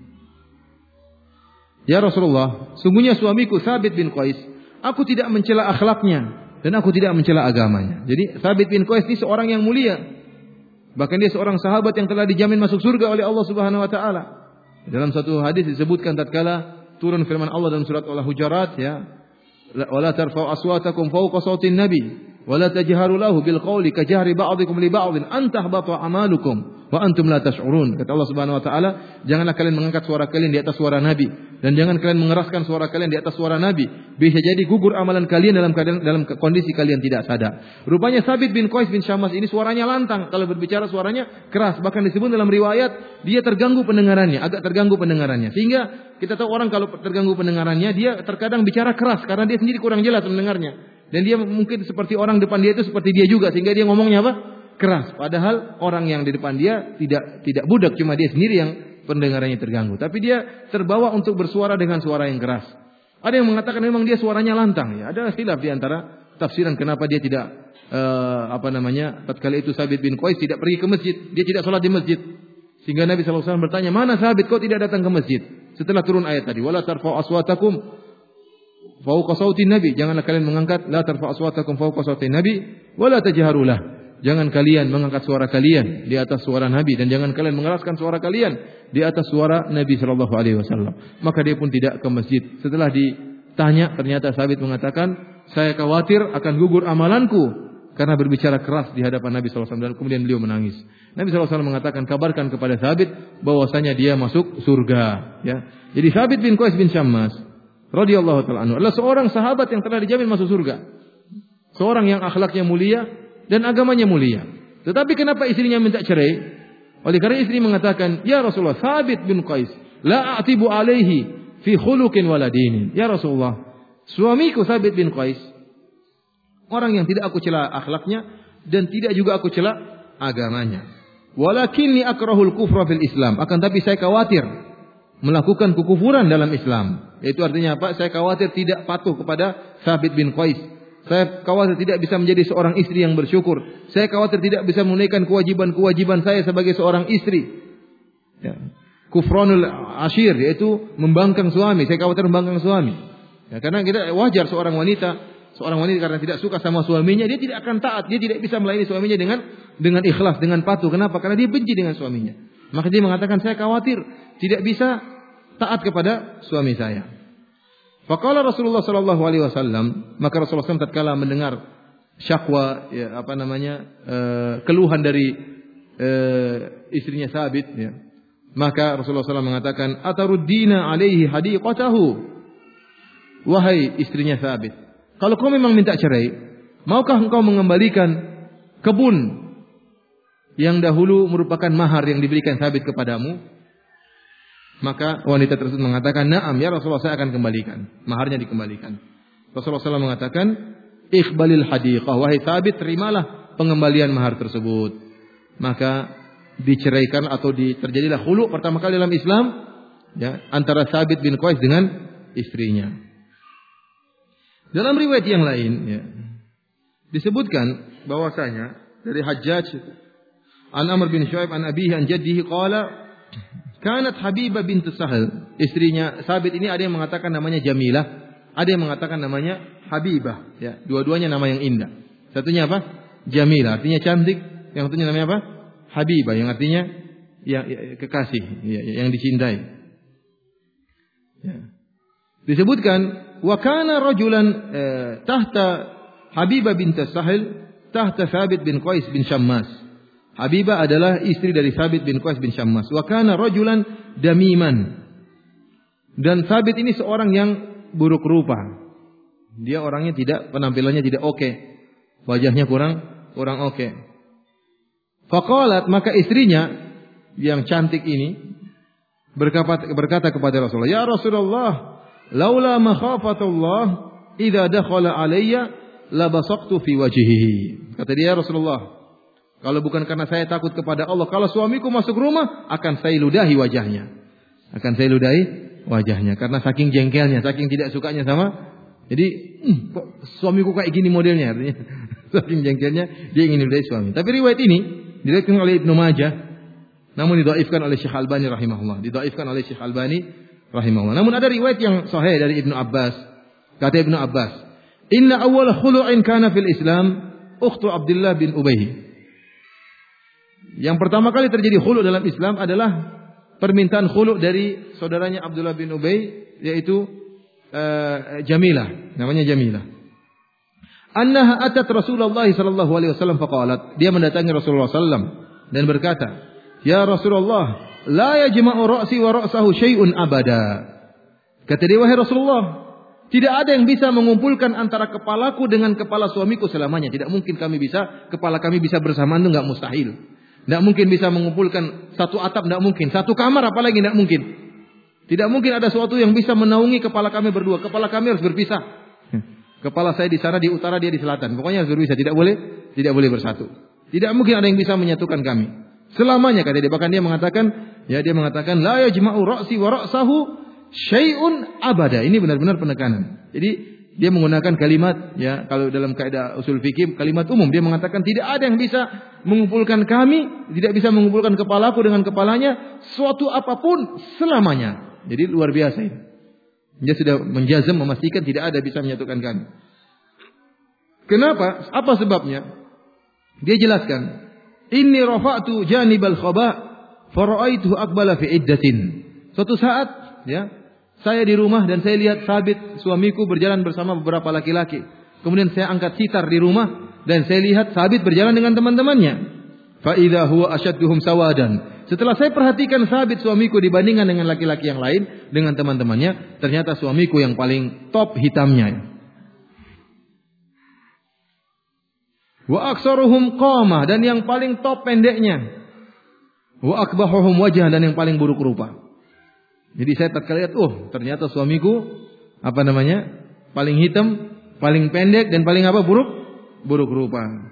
Ya Rasulullah, sungguhnya suamiku Thabit bin Qais, aku tidak mencela akhlaknya dan aku tidak mencela agamanya. Jadi Thabit bin Qais ini seorang yang mulia. Bahkan dia seorang sahabat yang telah dijamin masuk surga oleh Allah Subhanahu wa taala. Dalam satu hadis disebutkan tatkala turun firman Allah dalam surat Al-Hujurat, ya, wala tarfa'u aswatakum fawqa sautin nabi wala tajharu lahu bil qawli kajahri ba'dikum li ba'din an tahbata a'malukum wa antum la tash'urun. Kata Allah Subhanahu wa taala, janganlah kalian mengangkat suara kalian di atas suara nabi dan jangan kalian mengeraskan suara kalian di atas suara nabi, bisa jadi gugur amalan kalian dalam kondisi kalian tidak sadar. Rupanya Thabit bin Qais bin Syammas ini suaranya lantang, kalau berbicara suaranya keras, bahkan disebut dalam riwayat dia terganggu pendengarannya, agak terganggu pendengarannya, sehingga kita tahu orang kalau terganggu pendengarannya dia terkadang bicara keras karena dia sendiri kurang jelas mendengarnya. Dan dia mungkin seperti orang depan dia itu seperti dia juga, sehingga dia ngomongnya apa? Keras. Padahal orang yang di depan dia tidak budak, cuma dia sendiri yang pendengarannya terganggu. Tapi dia terbawa untuk bersuara dengan suara yang keras. Ada yang mengatakan memang dia suaranya lantang. Ya, ada khilaf di antara tafsiran kenapa dia tidak tatkala itu Thabit bin Qais tidak pergi ke masjid, dia tidak sholat di masjid. Sehingga Nabi sallallahu alaihi wasallam bertanya, "Mana Thabit, kau tidak datang ke masjid?" Setelah turun ayat tadi, "Wala tarfa'u aswatakum fawqa sautin nabi." Janganlah kalian mengangkat, la tarfa'u aswatakum fawqa sautin nabi wala tajharu lah. Jangan kalian mengangkat suara kalian di atas suara Nabi dan jangan kalian mengeraskan suara kalian di atas suara Nabi sallallahu alaihi wasallam. Maka dia pun tidak ke masjid. Setelah ditanya, ternyata Thabit mengatakan, "Saya khawatir akan gugur amalanku karena berbicara keras di hadapan Nabi sallallahu alaihi wasallam." Dan kemudian beliau menangis. Nabi sallallahu alaihi wasallam mengatakan, "Kabarkan kepada Thabit bahwasanya dia masuk surga." Ya. Jadi Thabit bin Qais bin Syammas radhiyallahu taala anhu adalah seorang sahabat yang telah dijamin masuk surga. Seorang yang akhlaknya mulia dan agamanya mulia. Tetapi kenapa istrinya minta cerai? Oleh karena istri mengatakan, "Ya Rasulullah, Thabit bin Qais la a'tibu alaihi fi khuluqin wala dinin." Ya Rasulullah, suamiku Thabit bin Qais orang yang tidak aku cela akhlaknya dan tidak juga aku cela agamanya. Walakinni akrahul kufra fil Islam. Akan tapi saya khawatir melakukan kekufuran dalam Islam. Itu artinya apa? Saya khawatir tidak patuh kepada Thabit bin Qais. Saya khawatir tidak bisa menjadi seorang istri yang bersyukur. Saya khawatir tidak bisa menunaikan kewajiban-kewajiban saya sebagai seorang istri. Ya. Kufranul ashir, yaitu membangkang suami. Saya khawatir membangkang suami. Ya, karena kita wajar seorang wanita karena tidak suka sama suaminya, dia tidak akan taat, dia tidak bisa melayani suaminya dengan ikhlas, dengan patuh. Kenapa? Karena dia benci dengan suaminya. Maka dia mengatakan, saya khawatir tidak bisa taat kepada suami saya. Faqala Rasulullah sallallahu alaihi wasallam, maka Rasulullah SAW tatkala mendengar syakwa, keluhan dari istrinya Thabit, ya, maka Rasulullah SAW mengatakan, "Ataruddina alaihi hadiqatahu." Wahai istrinya Thabit, kalau kau memang minta cerai, maukah engkau mengembalikan kebun yang dahulu merupakan mahar yang diberikan Thabit kepadamu? Maka wanita tersebut mengatakan, "Na'am ya Rasulullah, saya akan kembalikan." Maharnya dikembalikan. Rasulullah SAW mengatakan, "Iqbalil hadiqah." Wahai Thabit, terimalah pengembalian mahar tersebut. Maka diceraikan atau terjadilah khulu pertama kali dalam Islam, ya, antara Thabit bin Qais dengan istrinya. Dalam riwayat yang lain, ya, disebutkan bahwasanya dari Hajjaj an Amr bin Shu'aib an abihi an jaddihi qala, kanat Habibah bintu Sahal, istrinya Thabit ini ada yang mengatakan namanya Jamilah, ada yang mengatakan namanya Habibah, ya, dua-duanya nama yang indah. Satunya apa? Jamilah, artinya cantik, yang satunya namanya apa? Habibah, yang artinya yang kekasih, yang dicintai. Ya. Disebutkan wa kana rajulan tahta Habibah bint Sahil tahta Thabit bin Qais bin Syammas. Habibah adalah istri dari Thabit bin Qais bin Syammas. Wa kana rajulan damiman. Dan Thabit ini seorang yang buruk rupa. Dia orangnya penampilannya tidak oke. Wajahnya kurang oke. Faqalat, maka istrinya yang cantik ini berkata kepada Rasulullah, "Ya Rasulullah, laula makhafatullah idza dakhala alayya labasaqtu fi wajhihi." Kata dia, Rasulullah, kalau bukan karena saya takut kepada Allah, kalau suamiku masuk rumah akan saya ludahi wajahnya. Karena saking jengkelnya, saking tidak sukanya sama. Jadi, kok suamiku kayak gini modelnya, artinya saking jengkelnya dia ingin ludahi suami. Tapi riwayat ini diriwayatkan oleh Ibnu Majah, namun didhaifkan oleh Syekh Albani rahimahullah. Namun ada riwayat yang sahih dari Ibnu Abbas. Kata Ibnu Abbas, "Inna awwal khulu'in kana fil Islam ukhtu Abdullah bin Ubay." Yang pertama kali terjadi khulu' dalam Islam adalah permintaan khulu' dari saudaranya Abdullah bin Ubay, yaitu Jamilah, namanya Jamilah. Annaha atat Rasulullah sallallahu alaihi wasallam faqalat, dia mendatangi Rasulullah sallam dan berkata, "Ya Rasulullah, la yajma'u ra'si wa ra'sahu syai'un abada." Kata dia, "Wahai Rasulullah, tidak ada yang bisa mengumpulkan antara kepalaku dengan kepala suamiku selamanya. Tidak mungkin kepala kami bisa bersamaan, itu enggak mustahil. Tidak mungkin bisa mengumpulkan satu atap, tidak mungkin. Satu kamar apalagi tidak mungkin. Tidak mungkin ada sesuatu yang bisa menaungi kepala kami berdua. Kepala kami harus berpisah. Kepala saya di sana di utara, dia di selatan. Pokoknya harus berpisah, tidak boleh bersatu. Tidak mungkin ada yang bisa menyatukan kami selamanya," kata dia. Bahkan dia mengatakan la yajma'u ra'si wa ra'sahu syai'un abada. Ini benar-benar penekanan. Jadi dia menggunakan kalimat, kalau dalam kaidah usul fikih kalimat umum, dia mengatakan tidak ada yang bisa mengumpulkan kami, tidak bisa mengumpulkan kepalaku dengan kepalanya suatu apapun selamanya. Jadi luar biasa ini. Dia sudah menjazam, memastikan tidak ada bisa menyatukan kami. Kenapa? Apa sebabnya? Dia jelaskan, "Inni rafa'tu janibal khaba' fara'aituhu aqbala fi iddatin." Suatu saat, saya di rumah dan saya lihat Sabit suamiku berjalan bersama beberapa laki-laki. Kemudian saya angkat sitar di rumah dan saya lihat Sabit berjalan dengan teman-temannya. Fa idza huwa ashadduhum sawadan. Setelah saya perhatikan Sabit suamiku dibandingkan dengan laki-laki yang lain, dengan teman-temannya, ternyata suamiku yang paling top hitamnya. Wa aksaruhum qamah, dan yang paling top pendeknya. Wa akbahuhum wajah, dan yang paling buruk rupa. Jadi saya tatkala lihat, ternyata suamiku paling hitam, paling pendek, dan paling buruk rupa.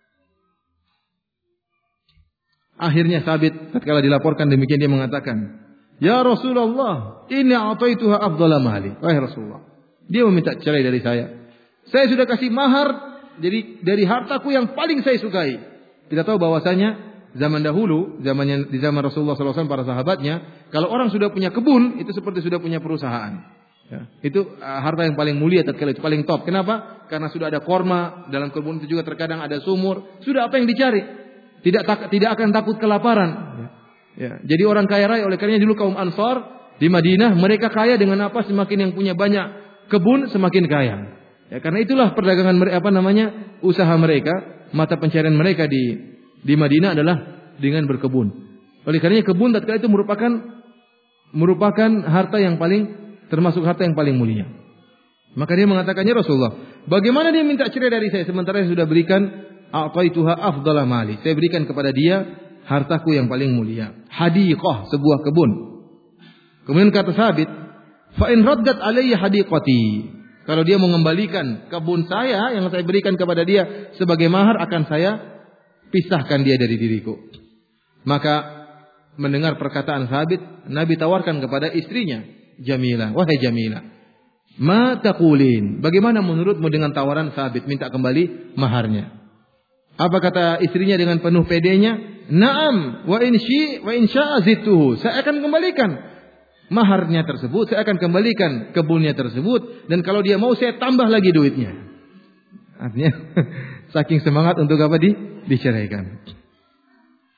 Akhirnya Sabit tatkala dilaporkan demikian, dia mengatakan, "Ya Rasulullah, inni a'taituha afdhala mali." Wahai Rasulullah, dia meminta cerai dari saya. Saya sudah kasih mahar dari hartaku yang paling saya sukai. Kita tahu bahwasanya zaman dahulu, di zaman Rasulullah SAW, para sahabatnya, kalau orang sudah punya kebun, itu seperti sudah punya perusahaan. Itu harta yang paling mulia tatkala itu, paling top. Kenapa? Karena sudah ada korma, dalam kebun itu juga terkadang ada sumur. Sudah apa yang dicari? Tidak akan takut kelaparan. Jadi orang kaya raya. Oleh karenanya dulu kaum Ansar di Madinah, mereka kaya dengan apa? Semakin yang punya banyak kebun semakin kaya. Karena itulah perdagangan usaha mereka, mata pencarian mereka di Madinah adalah dengan berkebun. Oleh karenanya kebun tatkala itu merupakan harta yang termasuk harta yang paling mulia. Maka dia mengatakannya, "Rasulullah, bagaimana dia minta cerai dari saya sementara saya sudah berikan a'taituha afdhala mali. Saya berikan kepada dia hartaku yang paling mulia. Hadiqah, sebuah kebun." Kemudian kata Sabit, "Fa in raddat alayya hadiqati." Kalau dia mengembalikan kebun saya yang saya berikan kepada dia sebagai mahar, akan saya pisahkan dia dari diriku. Maka mendengar perkataan Sabit, Nabi tawarkan kepada istrinya, Jamilah, "Wahai Jamilah, ma taqulin? Bagaimana menurutmu dengan tawaran Sabit minta kembali maharnya?" Apa kata istrinya dengan penuh pedenya? "Na'am, wa in sya'a zidtuhu." Saya akan kembalikan maharnya tersebut, saya akan kembalikan kebunnya tersebut, dan kalau dia mau saya tambah lagi duitnya. Artinya saking semangat untuk diceraikan.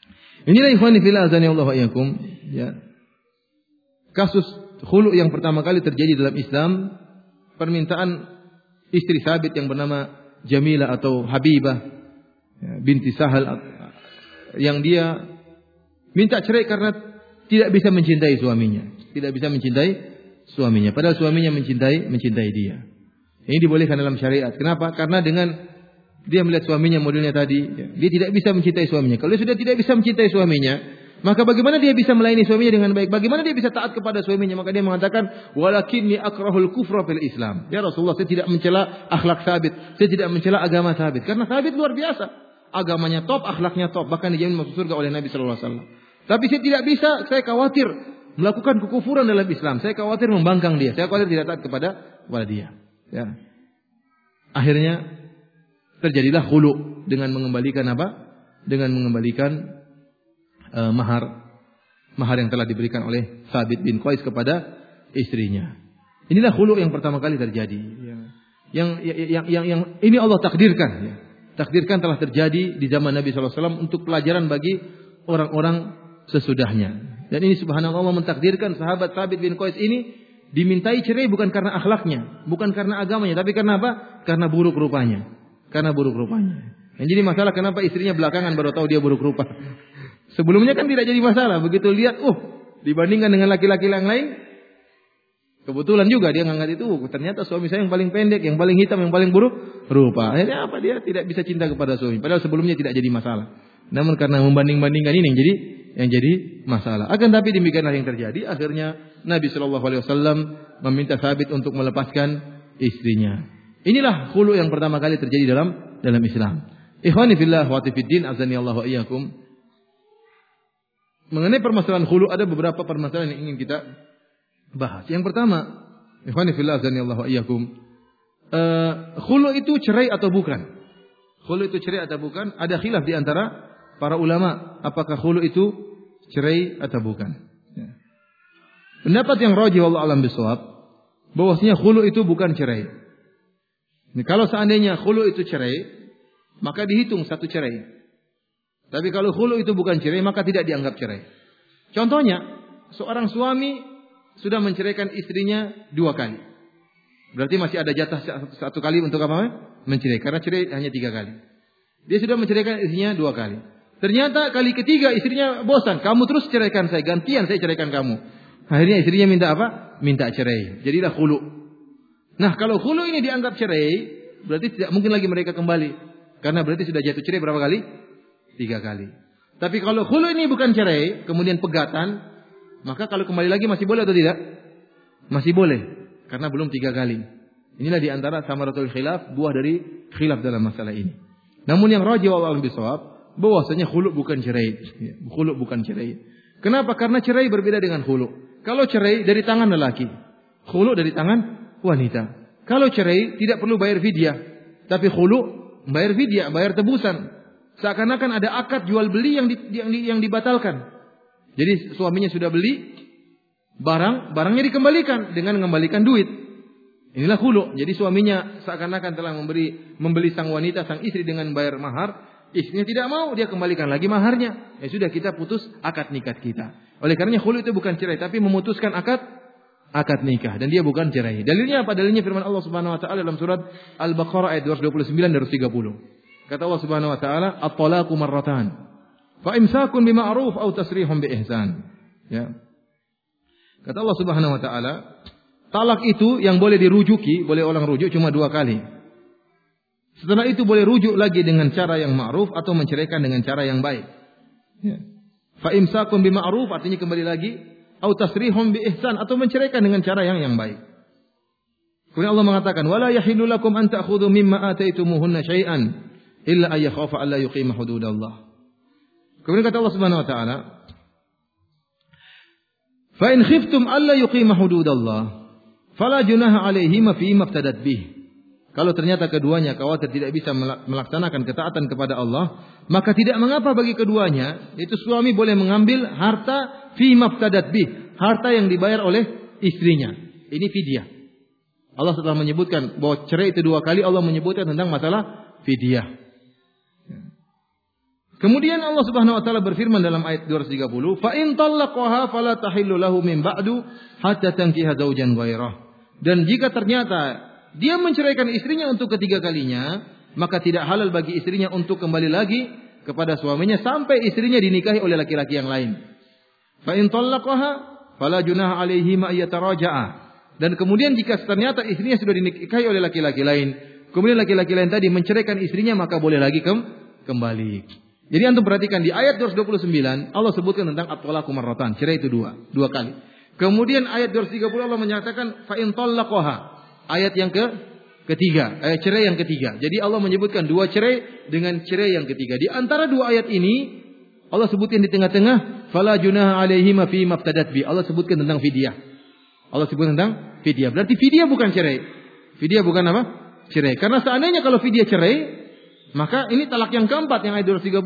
Inilah ikhwani fillah azanillahu wa iyyakum, ya. Kasus khulu yang pertama kali terjadi dalam Islam, permintaan istri Sabit yang bernama Jamilah atau Habibah binti Sahal, yang dia minta cerai karena tidak bisa mencintai suaminya. Tidak bisa mencintai suaminya. Padahal suaminya mencintai dia. Ini dibolehkan dalam syariat. Kenapa? Karena dengan dia melihat suaminya modelnya tadi, dia tidak bisa mencintai suaminya. Kalau dia sudah tidak bisa mencintai suaminya, maka bagaimana dia bisa melayani suaminya dengan baik? Bagaimana dia bisa taat kepada suaminya? Maka dia mengatakan, walakinni akrahul kufra fil Islam. Ya Rasulullah, saya tidak mencela akhlak Sabit. Saya tidak mencela agama Sabit. Karena Sabit luar biasa. Agamanya top, akhlaknya top. Bahkan dijamin masuk surga oleh Nabi sallallahu alaihi wasallam. Tapi saya tidak bisa, saya khawatir melakukan kekufuran dalam Islam. Saya khawatir membangkang dia. Saya khawatir tidak taat kepada dia. Ya. Akhirnya terjadilah khulu dengan mengembalikan apa? Dengan mengembalikan mahar yang telah diberikan oleh Sabit bin Qais kepada istrinya. Inilah khulu yang pertama kali terjadi. Yang ini Allah takdirkan. Ya. Takdirkan telah terjadi di zaman Nabi SAW untuk pelajaran bagi orang-orang sesudahnya. Dan ini subhanallah Allah mentakdirkan sahabat Sabit bin Qais ini dimintai cerai bukan karena akhlaknya, bukan karena agamanya, tapi karena apa? Karena buruk rupanya. Yang jadi masalah kenapa istrinya belakangan baru tahu dia buruk rupa. Sebelumnya kan tidak jadi masalah. Begitu lihat, dibandingkan dengan laki-laki yang lain, kebetulan juga dia ngangkat itu. Ternyata suami saya yang paling pendek, yang paling hitam, yang paling buruk rupa. Akhirnya apa? Dia tidak bisa cinta kepada suami. Padahal sebelumnya tidak jadi masalah. Namun karena membanding-bandingkan ini yang jadi masalah. Akan tapi demikianlah yang terjadi. Akhirnya Nabi Shallallahu Alaihi Wasallam meminta Sabit untuk melepaskan istrinya. Inilah khulu yang pertama kali terjadi dalam Islam. Ikhwani fillah wa fiddin, azani Allah wa iyyakum. Mengenai permasalahan khulu ada beberapa permasalahan yang ingin kita bahas. Yang pertama, ikhwani fillah, azani Allah wa iyyakum. Khulu itu cerai atau bukan? Khulu itu cerai atau bukan? Ada khilaf di antara para ulama apakah khulu itu cerai atau bukan. Ya. Pendapat yang rajih wallahu a'lam bishawab bahwasanya khulu itu bukan cerai. Ini kalau seandainya khulu itu cerai, maka dihitung satu cerai. Tapi kalau khulu itu bukan cerai, maka tidak dianggap cerai. Contohnya, seorang suami sudah menceraikan istrinya 2 kali. Berarti masih ada jatah 1 kali untuk apa? Mencerai. Karena cerai hanya 3 kali. Dia sudah menceraikan istrinya 2 kali. Ternyata kali ketiga istrinya bosan. Kamu terus ceraikan saya, gantian saya ceraikan kamu. Akhirnya istrinya minta apa? Minta cerai. Jadilah khulu. Nah, kalau khulu ini dianggap cerai, berarti tidak mungkin lagi mereka kembali. Karena berarti sudah jatuh cerai berapa kali? 3 kali. Tapi kalau khulu ini bukan cerai, kemudian pegatan, maka kalau kembali lagi masih boleh atau tidak? Masih boleh. Karena belum 3 kali. Inilah diantara samaratul khilaf, buah dari khilaf dalam masalah ini. Namun yang rajih wallahu a'lam bishawab, bahwasanya khulu bukan cerai. Khulu bukan cerai. Kenapa? Karena cerai berbeda dengan khulu. Kalau cerai dari tangan lelaki, khulu dari tangan wanita. Kalau cerai tidak perlu bayar fidyah, tapi khulu bayar fidyah, bayar tebusan. Seakan-akan ada akad jual beli yang dibatalkan. Jadi suaminya sudah beli barangnya dikembalikan dengan mengembalikan duit. Inilah khulu. Jadi suaminya seakan-akan telah membeli sang wanita, sang istri dengan bayar mahar. Istrinya tidak mau, dia kembalikan lagi maharnya. Ya sudah, kita putus akad nikah kita. Oleh karenanya khulu itu bukan cerai, tapi memutuskan akad nikah, dan dia bukan cerai. Dalilnya apa? Dalilnya firman Allah Subhanahu wa taala dalam surat Al-Baqarah ayat 229 dan 30. Kata Allah Subhanahu wa taala, "At-talaqu marratan. Fa imsakun bima'ruf aw tasrihun bi ihsan." Ya. Kata Allah Subhanahu wa taala, talak itu yang boleh dirujuki, boleh orang rujuk cuma 2 kali. Setelah itu boleh rujuk lagi dengan cara yang ma'ruf atau menceraikan dengan cara yang baik. Ya. Fa imsakun bima'ruf artinya kembali lagi, atau tasrihum bi ihsan atau menceraikan dengan cara yang baik. Kemudian Allah mengatakan, "Wala yahillu lakum an ta'khudhu mimma ataitumuhunna syai'an illa ay yakhafa alla yuqima hududallah." Kemudian kata Allah Subhanahu wa taala, "Fa in khiftum alla yuqima hududallah, fala junaha 'alaihima fi ma iftadat bih." Kalau ternyata keduanya khawatir tidak bisa melaksanakan ketaatan kepada Allah, maka tidak mengapa bagi keduanya, yaitu suami boleh mengambil harta fi maftadat bih, harta yang dibayar oleh istrinya. Ini fidyah. Allah setelah menyebutkan bahwa cerai itu 2 kali, Allah menyebutkan tentang masalah fidyah. Kemudian Allah Subhanahu wa taala berfirman dalam ayat 230, "Fa in talaqaha fala tahillu lahu min ba'du hatta tankiha zaujan ghairah." Dan jika ternyata dia menceraikan istrinya untuk ketiga kalinya, maka tidak halal bagi istrinya untuk kembali lagi kepada suaminya sampai istrinya dinikahi oleh laki-laki yang lain. Fa in talaqaha fala junaha alaihi ma yataraja'a. Dan kemudian jika ternyata istrinya sudah dinikahi oleh laki-laki lain, kemudian laki-laki lain tadi menceraikan istrinya, maka boleh lagi kembali. Jadi antum perhatikan di ayat 229 Allah sebutkan tentang at-talaqu marratan, cerai itu dua kali. Kemudian ayat 230 Allah menyatakan fa in talaqaha, ayat yang ketiga, ayat cerai yang ketiga. Jadi Allah menyebutkan dua cerai dengan cerai yang ketiga. Di antara dua ayat ini Allah sebutkan di tengah-tengah fala junaha alaihi ma fi maftadat bi. Allah sebutkan tentang fidyah. Allah sebutkan tentang fidyah. Berarti fidyah bukan cerai. Fidyah bukan apa? Cerai. Karena seandainya kalau fidyah cerai, maka ini talak yang keempat yang ayat 230.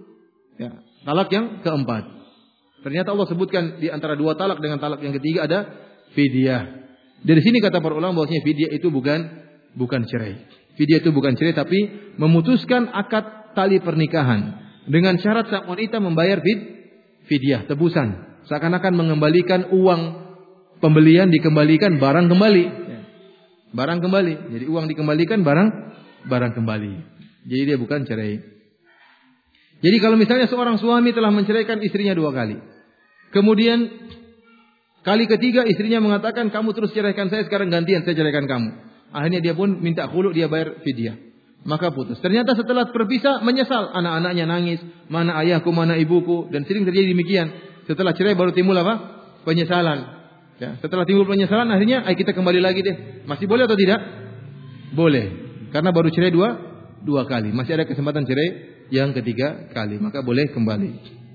Ya, talak yang keempat. Ternyata Allah sebutkan di antara dua talak dengan talak yang ketiga ada fidyah. Dari sini kata para ulama bahwasanya fidyah itu bukan cerai. Fidyah itu bukan cerai tapi memutuskan akad tali pernikahan dengan syarat sang wanita membayar fidyah, tebusan. Seakan-akan mengembalikan uang pembelian dikembalikan barang kembali. Ya. Barang kembali. Jadi uang dikembalikan barang kembali. Jadi dia bukan cerai. Jadi kalau misalnya seorang suami telah menceraikan istrinya dua kali. Kemudian kali ketiga istrinya mengatakan kamu terus ceraikan saya, sekarang gantian saya ceraikan kamu. Akhirnya dia pun minta khulu, dia bayar fidyah. Maka putus. Ternyata setelah berpisah menyesal. Anak-anaknya nangis. Mana ayahku, mana ibuku. Dan sering terjadi demikian. Setelah cerai baru timbul apa? Penyesalan. Ya, setelah timbul penyesalan akhirnya ayo kita kembali lagi deh. Masih boleh atau tidak? Boleh. Karena baru cerai dua kali. Masih ada kesempatan cerai yang ketiga kali. Maka boleh kembali.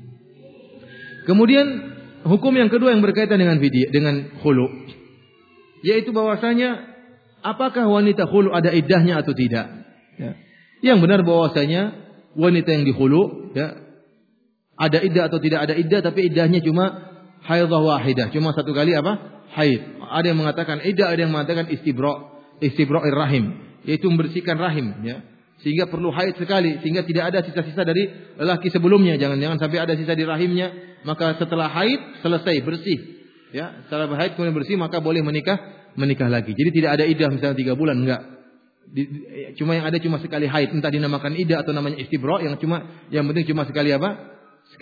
Kemudian hukum yang kedua yang berkaitan dengan khulu. Yaitu bahwasanya apakah wanita khulu ada iddahnya atau tidak? Ya. Yang benar bahwasanya wanita yang dikhulu ya, ada iddah atau tidak ada iddah, tapi iddahnya cuma haidhah wahidah, cuma satu kali apa? Haid. Ada yang mengatakan iddah, ada yang mengatakan istibra'ir rahim, yaitu membersihkan rahim ya. Sehingga perlu haid sekali, sehingga tidak ada sisa-sisa dari lelaki sebelumnya. Jangan sampai ada sisa di rahimnya, maka setelah haid selesai bersih. Ya, setelah haid kemudian bersih maka boleh menikah lagi. Jadi tidak ada iddah misalnya 3 bulan, enggak. Cuma yang ada cuma sekali haid, entah dinamakan iddah atau namanya istibra, yang penting cuma sekali apa?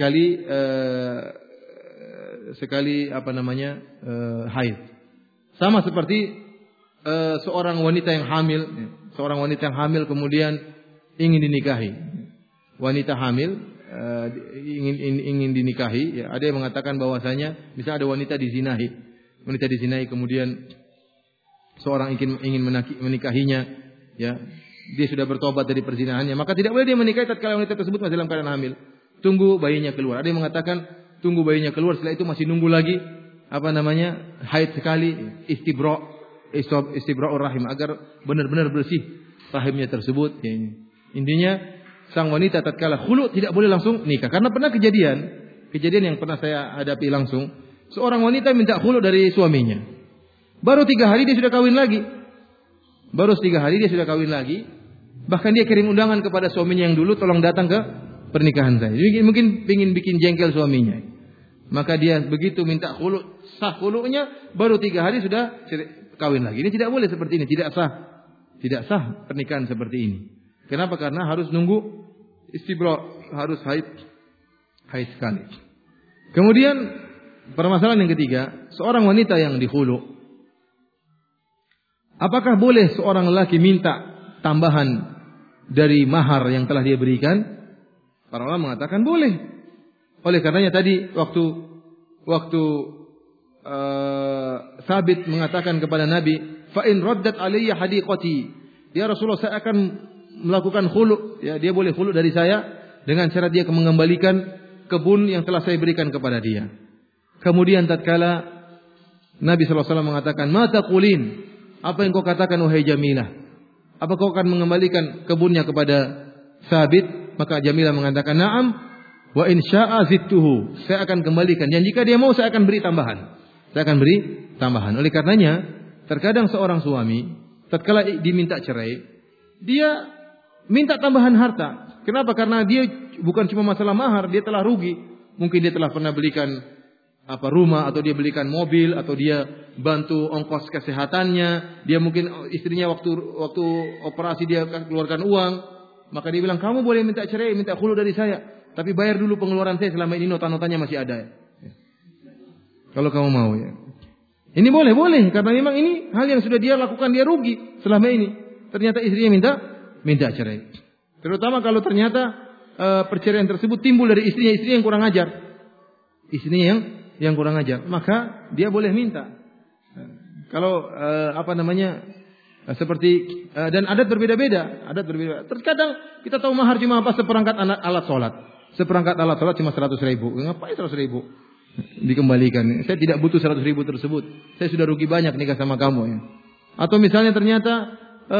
Sekali apa namanya? Haid. Sama seperti seorang wanita yang hamil kemudian ingin dinikahi. Wanita hamil ingin dinikahi, ya, ada yang mengatakan bahwasanya misalnya ada wanita dizinahi kemudian seorang ingin menikahinya, ya, dia sudah bertobat dari perzinahannya, maka tidak boleh dia menikahi tatkala wanita tersebut masih dalam keadaan hamil. Tunggu bayinya keluar. Ada yang mengatakan tunggu bayinya keluar, setelah itu masih nunggu lagi haid sekali, istibra'ur rahim, agar benar-benar bersih rahimnya tersebut. Ya, intinya sang wanita tatkala khulu tidak boleh langsung nikah, karena pernah kejadian yang pernah saya hadapi langsung. Seorang wanita minta khulu dari suaminya. Baru 3 hari dia sudah kawin lagi. Bahkan dia kirim undangan kepada suaminya yang dulu, tolong datang ke pernikahan saya. Jadi mungkin ingin bikin jengkel suaminya. Maka dia begitu minta khulu, sah khulunya, baru 3 hari sudah kawin lagi. Ini tidak boleh seperti ini, tidak sah pernikahan seperti ini. Kenapa? Karena harus nunggu istibra, harus haid sekali. Kemudian permasalahan yang ketiga, seorang wanita yang dikhulu, apakah boleh seorang lelaki minta tambahan dari mahar yang telah dia berikan? Para ulama mengatakan boleh. Oleh karenanya tadi waktu Sabit mengatakan kepada Nabi, "Fa in raddat alayya hadiqati." Ya Rasulullah, saya akan melakukan khulu. Ya, dia boleh khulu dari saya dengan syarat dia mengembalikan kebun yang telah saya berikan kepada dia. Kemudian tatkala Nabi SAW mengatakan, "Ma taqulin?" Apa yang kau katakan wahai Jamilah? Apa kau akan mengembalikan kebunnya kepada Sabit? Maka Jamilah mengatakan, "Na'am, wa in sya'a zidtuhu." Saya akan kembalikan. Dan jika dia mau saya akan beri tambahan. Oleh karenanya, terkadang seorang suami tatkala diminta cerai, dia minta tambahan harta. Kenapa? Karena dia bukan cuma masalah mahar, dia telah rugi. Mungkin dia telah pernah belikan rumah, atau dia belikan mobil, atau dia bantu ongkos kesehatannya. Dia mungkin istrinya waktu operasi dia keluarkan uang, maka dia bilang, kamu boleh minta cerai, minta khulu dari saya, tapi bayar dulu pengeluaran saya selama ini, nota-notanya masih ada ya. Kalau kamu mau ya. Ini boleh, karena memang ini hal yang sudah dia lakukan, dia rugi selama ini. Ternyata istrinya minta cerai. Terutama kalau ternyata perceraian tersebut timbul dari istrinya yang kurang ajar. Istrinya yang kurang ajar, maka dia boleh minta. Kalau seperti dan adat berbeda-beda. Terkadang kita tahu mahar cuma seperangkat alat sholat. Seperangkat alat sholat cuma 100.000. Ngapain 100.000? Dikembalikan. Saya tidak butuh 100.000 tersebut. Saya sudah rugi banyak nikah sama kamu ya. Atau misalnya ternyata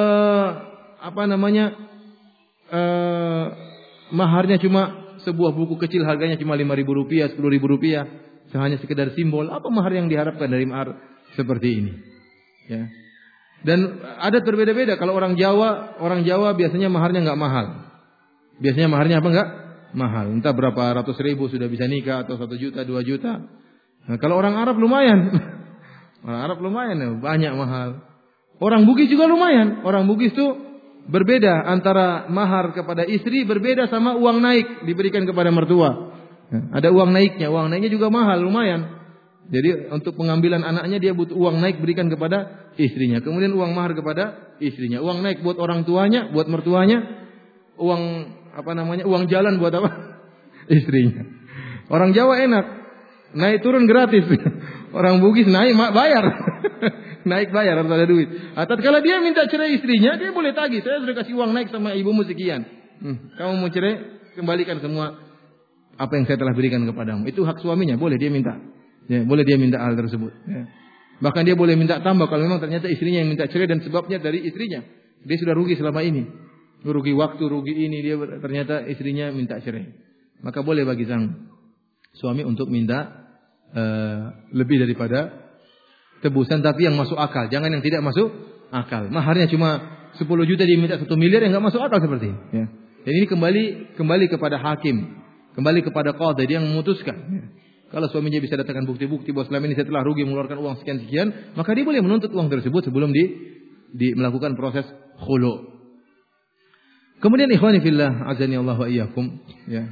maharnya cuma sebuah buku kecil, harganya cuma Rp5.000, Rp10.000, hanya sekedar simbol. Apa mahar yang diharapkan dari mahar seperti ini? Ya. Dan adat berbeda-beda. Kalau orang Jawa biasanya maharnya enggak mahal. Biasanya maharnya apa enggak? Mahal. Entah berapa ratus ribu sudah bisa nikah, atau 1 juta, 2 juta. Nah, kalau orang Arab lumayan. Orang Arab lumayan, banyak mahal. Orang Bugis juga lumayan. Orang Bugis itu berbeda antara mahar kepada istri, berbeda sama uang naik diberikan kepada mertua. Nah, ada uang naiknya juga mahal, lumayan. Jadi untuk pengambilan anaknya dia butuh uang naik berikan kepada istrinya. Kemudian uang mahar kepada istrinya. Uang naik buat orang tuanya, buat mertuanya. Uang jalan buat apa? Istrinya. Orang Jawa enak, naik turun gratis. Orang Bugis naik bayar. Naik bayar, harus ada duit. Tatkala dia minta cerai istrinya, dia boleh tagih. Saya sudah kasih uang naik sama ibumu sekian. Kamu mau cerai, kembalikan semua apa yang saya telah berikan kepadamu. Itu hak suaminya, boleh dia minta. Ya, boleh dia minta hal tersebut. Ya. Bahkan dia boleh minta tambah kalau memang ternyata istrinya yang minta cerai dan sebabnya dari istrinya. Dia sudah rugi selama ini. Rugi waktu, rugi ini, dia ternyata istrinya minta cerai. Maka boleh bagi sang suami untuk minta lebih daripada tebusan, tapi yang masuk akal. Jangan yang tidak masuk akal. Maharnya cuma 10 juta dia minta 1 miliar, yang enggak masuk akal seperti ini. Ya. Jadi ini kembali kepada hakim, kembali kepada qadhi, dia yang memutuskan. Ya. Kalau suaminya bisa datangkan bukti-bukti bahwa selama ini saya telah rugi mengeluarkan uang sekian-sekian, maka dia boleh menuntut uang tersebut sebelum melakukan proses khulu. Kemudian ikhwani fillah, azani Allah wa iyyakum, ya.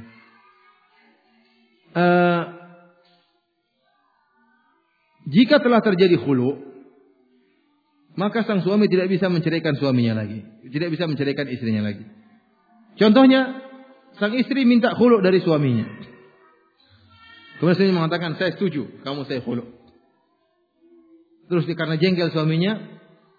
Jika telah terjadi khulu, maka sang suami tidak bisa menceraikan suaminya lagi, tidak bisa menceraikan istrinya lagi. Contohnya, sang istri minta khulu dari suaminya. Kemudian suaminya mengatakan, saya setuju, kamu saya khulu. Terus karena jengkel suaminya,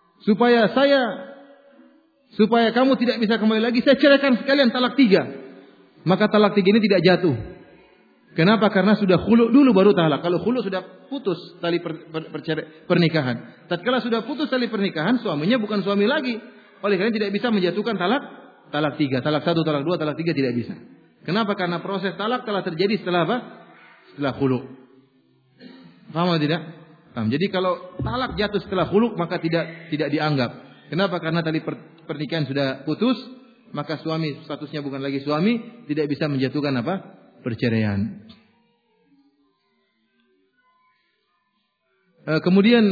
supaya kamu tidak bisa kembali lagi, saya ceraikan sekalian talak 3. Maka talak 3 ini tidak jatuh. Kenapa? Karena sudah khulu dulu baru talak. Kalau khulu sudah putus tali pernikahan. Tatkala sudah putus tali pernikahan, suaminya bukan suami lagi. Oleh karena tidak bisa menjatuhkan talak 3. Talak 1, talak 2, talak 3 tidak bisa. Kenapa? Karena proses talak telah terjadi setelah apa? Setelah khulu. Paham atau tidak? Paham. Jadi kalau talak jatuh setelah khulu, maka tidak dianggap. Kenapa? Karena tali pernikahan sudah putus, maka suami statusnya bukan lagi suami, tidak bisa menjatuhkan apa? Perceraian. Kemudian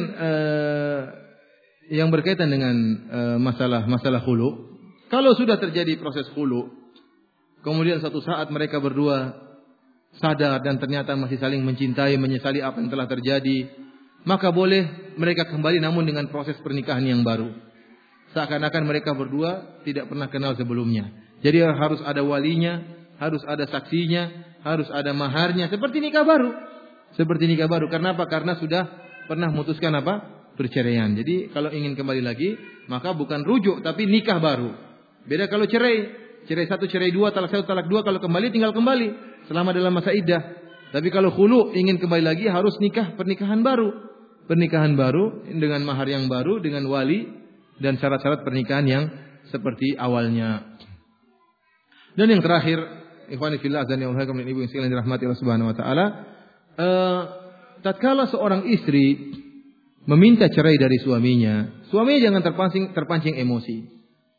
yang berkaitan dengan masalah khulu, kalau sudah terjadi proses khulu, kemudian suatu saat mereka berdua sadar dan ternyata masih saling mencintai, menyesali apa yang telah terjadi, maka boleh mereka kembali namun dengan proses pernikahan yang baru. Seakan-akan mereka berdua tidak pernah kenal sebelumnya. Jadi harus ada walinya, harus ada saksinya, harus ada maharnya, seperti nikah baru. Kenapa? Karena sudah pernah memutuskan apa? Perceraian. Jadi kalau ingin kembali lagi, maka bukan rujuk tapi nikah baru. Beda kalau cerai 1, cerai 2, talak 1, talak 2, kalau kembali tinggal kembali selama dalam masa iddah. Tapi kalau khulu ingin kembali lagi harus pernikahan baru dengan mahar yang baru, dengan wali dan syarat-syarat pernikahan yang seperti awalnya. Dan yang terakhir, ikhwani fillah azan ya Allah, kemudian ibu yang sekalian dirahmati Allah Subhanahu wa taala, tatkala seorang istri meminta cerai dari suaminya jangan terpancing emosi.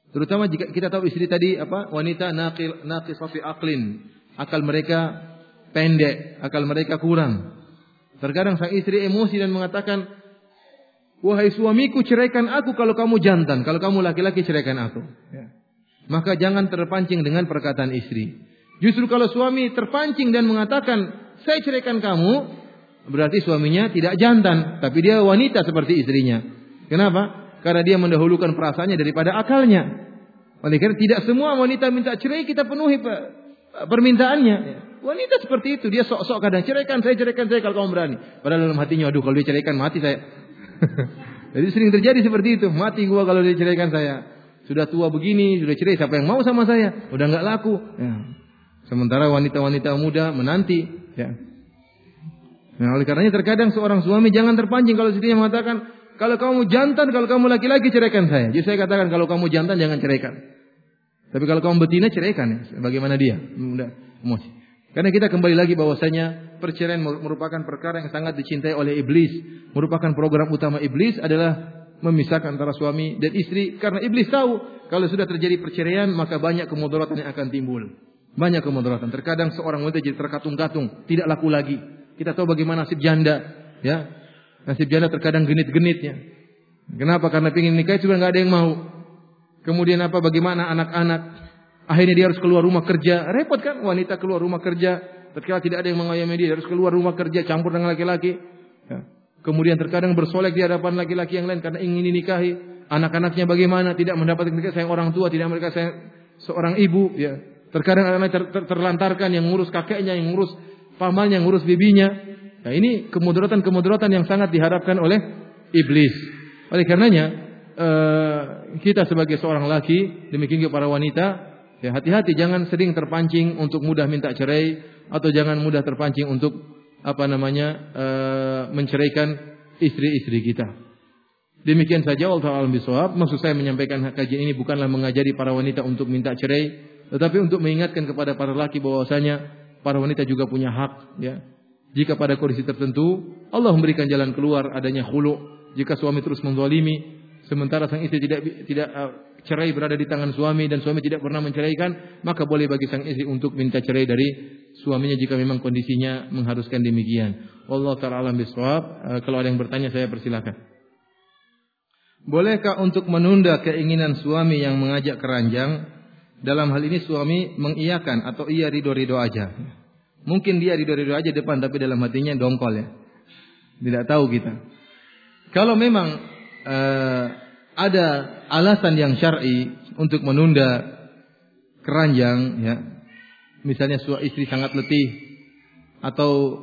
Terutama jika kita tahu istri tadi wanita naqisati aqlin, akal mereka pendek, akal mereka kurang. Terkadang sang istri emosi dan mengatakan, "Wahai suamiku, ceraikan aku kalau kamu jantan, kalau kamu laki-laki ceraikan aku." Ya. Maka jangan terpancing dengan perkataan istri. Justru kalau suami terpancing dan mengatakan, "Saya ceraikan kamu," berarti suaminya tidak jantan, tapi dia wanita seperti istrinya. Kenapa? Karena dia mendahulukan perasaannya daripada akalnya. Oleh karena tidak semua wanita minta cerai kita penuhi permintaannya. Wanita seperti itu, dia sok-sok kadang ceraikan saya kalau kamu berani. Padahal dalam hatinya, aduh kalau dia ceraikan mati saya. Jadi sering terjadi seperti itu, mati gua kalau dia ceraikan saya. Sudah tua begini, sudah cerai, siapa yang mau sama saya? Udah enggak laku. Ya. Sementara wanita-wanita muda menanti. Ya. Nah, oleh karenanya terkadang seorang suami jangan terpancing kalau istrinya mengatakan, "Kalau kamu jantan, kalau kamu laki-laki ceraikan saya." Jadi saya katakan kalau kamu jantan jangan ceraikan. Tapi kalau kamu betina ceraikan. Bagaimana dia? Mudah emosi. Karena kita kembali lagi bahwasanya perceraian merupakan perkara yang sangat dicintai oleh iblis. Merupakan program utama iblis adalah memisahkan antara suami dan istri. Karena iblis tahu kalau sudah terjadi perceraian maka banyak kemudaratan yang akan timbul. Banyak kemudaratan. Terkadang seorang wanita jadi terkatung-katung, tidak laku lagi. Kita tahu bagaimana nasib janda, ya. Nasib janda terkadang genit-genitnya. Kenapa? Karena ingin nikah juga nggak ada yang mau. Kemudian bagaimana anak-anak? Akhirnya dia harus keluar rumah kerja. Repot kan wanita keluar rumah kerja. Tatkala tidak ada yang mengayomi dia harus keluar rumah kerja campur dengan laki-laki. Ya. Kemudian terkadang bersolek di hadapan laki-laki yang lain karena ingin dinikahi. Anak-anaknya bagaimana? Tidak mendapatkan kasih sayang orang tua, tidak mereka sayang seorang ibu. Ya. Terkadang anak-anak terlantarkan, yang ngurus kakeknya, yang ngurus pamannya, yang ngurus bibinya. Nah, ini kemudaratan yang sangat diharapkan oleh iblis. Oleh karenanya kita sebagai seorang laki, demikian juga para wanita, ya hati-hati jangan sering terpancing untuk mudah minta cerai atau jangan mudah terpancing untuk menceraikan istri-istri kita. Demikian saja wallahu a'lam bishawab. Maksud saya menyampaikan kajian ini bukanlah mengajari para wanita untuk minta cerai, tetapi untuk mengingatkan kepada para laki bahwasanya para wanita juga punya hak, ya. Jika pada kondisi tertentu Allah memberikan jalan keluar adanya khulu. Jika suami terus menzalimi sementara sang istri tidak cerai berada di tangan suami dan suami tidak pernah menceraikan, maka boleh bagi sang istri untuk minta cerai dari suaminya jika memang kondisinya mengharuskan demikian. Wallahu ta'ala alam bishawab. Kalau ada yang bertanya saya persilakan. Bolehkah untuk menunda keinginan suami yang mengajak keranjang? Dalam hal ini suami mengiyakan atau ia ridho-ridho aja. Mungkin dia ridho-ridho aja depan tapi dalam hatinya dongkol, ya. Tidak tahu kita. Kalau memang ada alasan yang syar'i untuk menunda keranjang, ya. Misalnya istri sangat letih atau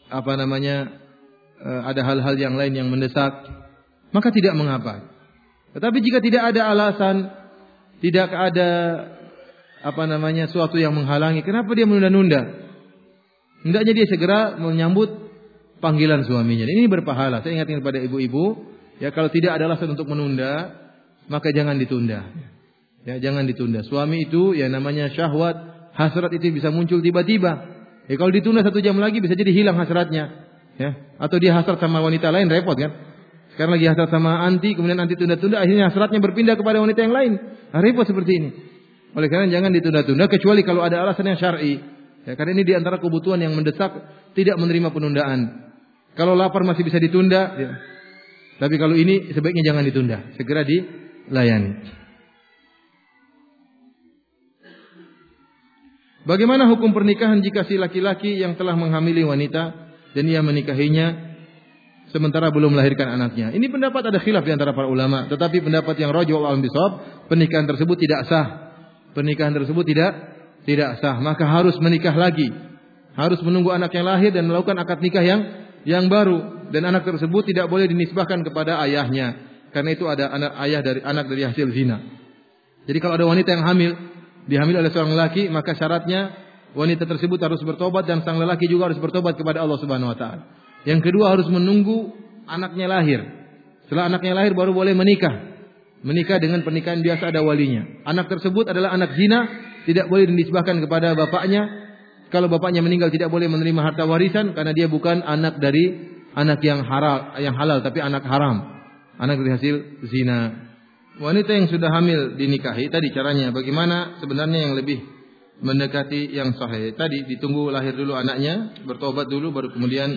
ada hal-hal yang lain yang mendesak, maka tidak mengapa. Tetapi jika tidak ada alasan, tidak ada suatu yang menghalangi, kenapa dia menunda-nunda? Hendaknya dia segera menyambut panggilan suaminya. Ini berpahala. Saya ingatkan kepada ibu-ibu, ya kalau tidak ada alasan untuk menunda, maka jangan ditunda. Ya, jangan ditunda. Suami itu ya namanya syahwat, hasrat itu bisa muncul tiba-tiba. Ya kalau ditunda 1 jam lagi bisa jadi hilang hasratnya. Ya, atau dia hasrat sama wanita lain, repot kan? Sekarang lagi hasrat sama anti, kemudian anti tunda-tunda, akhirnya hasratnya berpindah kepada wanita yang lain. Nah, repot seperti ini. Oleh karena jangan ditunda-tunda kecuali kalau ada alasan yang syar'i. Ya, karena ini di antara kebutuhan yang mendesak tidak menerima penundaan. Kalau lapar masih bisa ditunda, ya. Tapi kalau ini sebaiknya jangan ditunda, segera dilayani. Bagaimana hukum pernikahan jika si laki-laki yang telah menghamili wanita dan ia menikahinya sementara belum melahirkan anaknya? Ini pendapat ada khilaf di antara para ulama, tetapi pendapat yang rajih wallahu bishawab, pernikahan tersebut tidak sah. Pernikahan tersebut tidak sah, maka harus menikah lagi. Harus menunggu anaknya lahir dan melakukan akad nikah yang baru, dan anak tersebut tidak boleh dinisbahkan kepada ayahnya karena itu ada anak dari hasil zina. Jadi kalau ada wanita yang dihamil oleh seorang lelaki, maka syaratnya wanita tersebut harus bertobat dan sang lelaki juga harus bertobat kepada Allah Subhanahu wa taala. Yang kedua harus menunggu anaknya lahir. Setelah anaknya lahir baru boleh menikah. Menikah dengan pernikahan biasa ada walinya. Anak tersebut adalah anak zina, tidak boleh dinisbahkan kepada bapaknya. Kalau bapaknya meninggal tidak boleh menerima harta warisan karena dia bukan anak dari anak yang halal tapi anak haram, anak dari hasil zina. wanita yang sudah hamil dinikahi, tadi caranya bagaimana sebenarnya yang lebih mendekati yang sahih. Tadi ditunggu lahir dulu anaknya, bertobat dulu, baru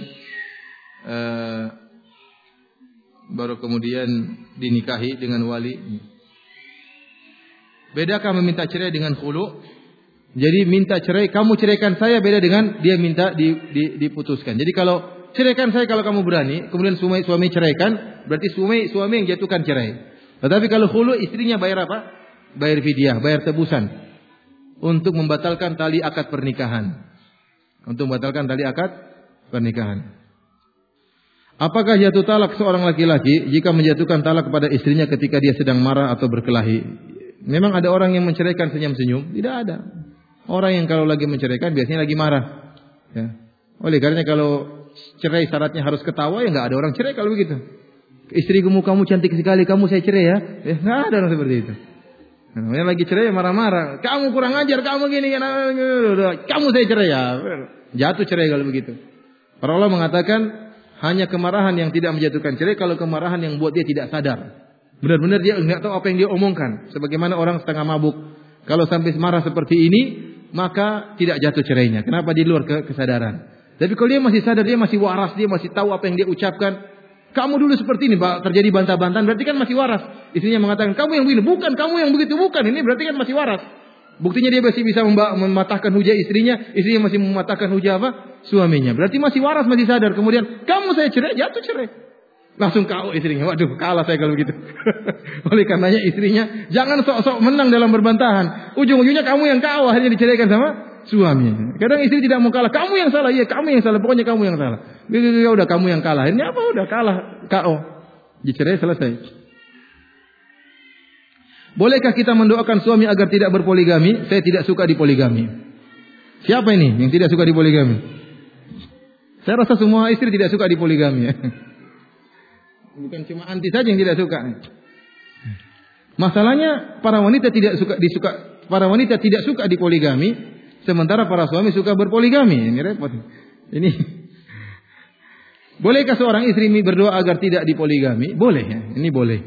kemudian dinikahi dengan wali. Bedakah meminta cerai dengan khulu? Jadi minta cerai, kamu ceraikan saya, beda dengan dia minta diputuskan. Jadi kalau ceraikan saya kalau kamu berani, kemudian suami ceraikan, berarti suami yang jatuhkan cerai. Tetapi kalau khulu, istrinya bayar apa? Bayar fidyah, bayar tebusan untuk membatalkan tali akad pernikahan. Untuk membatalkan tali akad pernikahan. Apakah jatuh talak seorang laki-laki jika menjatuhkan talak kepada istrinya ketika dia sedang marah atau berkelahi? Memang ada orang yang menceraikan senyum-senyum? Tidak ada. Orang yang kalau lagi menceraikan biasanya lagi marah. Ya. Oleh karena kalau cerai syaratnya harus ketawa, ya nggak ada orang cerai kalau begitu. Istriku, kamu cantik sekali, kamu saya cerai ya. Nggak ada orang seperti itu. Yang lagi cerai marah-marah. Kamu kurang ajar, kamu gini, kamu saya cerai ya. Jatuh cerai kalau begitu. Para ulama mengatakan hanya kemarahan yang tidak menjatuhkan cerai kalau kemarahan yang buat dia tidak sadar. Benar-benar dia nggak tahu apa yang dia omongkan. Sebagaimana orang setengah mabuk. Kalau sampai marah seperti ini, maka tidak jatuh cerainya. Kenapa? Di luar kesadaran. Tapi kalau dia masih sadar, dia masih waras, dia masih tahu apa yang dia ucapkan. Kamu dulu seperti ini, terjadi bantah-bantahan, berarti kan masih waras. Istrinya mengatakan, kamu yang begini, bukan, kamu yang begitu, bukan. Ini berarti kan masih waras. Buktinya dia masih bisa mematahkan hujah istrinya masih mematahkan hujah apa? Suaminya. Berarti masih waras, masih sadar. Kemudian, kamu saya cerai, jatuh cerai. Langsung KO istrinya. Waduh, kalah saya kalau begitu. Oleh karenanya istrinya jangan sok-sok menang dalam berbantahan. Ujung-ujungnya kamu yang KO, akhirnya diceraikan sama suaminya. Kadang istri tidak mau kalah. Kamu yang salah, iya kamu yang salah. Pokoknya kamu yang salah. Ya udah kamu yang kalah. Ini apa? Udah kalah, KO. Dicerai selesai. Bolehkah kita mendoakan suami agar tidak berpoligami? Saya tidak suka dipoligami. Siapa ini yang tidak suka dipoligami? Saya rasa semua istri tidak suka dipoligami. Bukan cuma anti saja yang tidak suka. Masalahnya para wanita tidak suka dipoligami, sementara para suami suka berpoligami. Ini repot. Ini. Bolehkah seorang istri berdoa agar tidak dipoligami? Boleh ya. Ini boleh.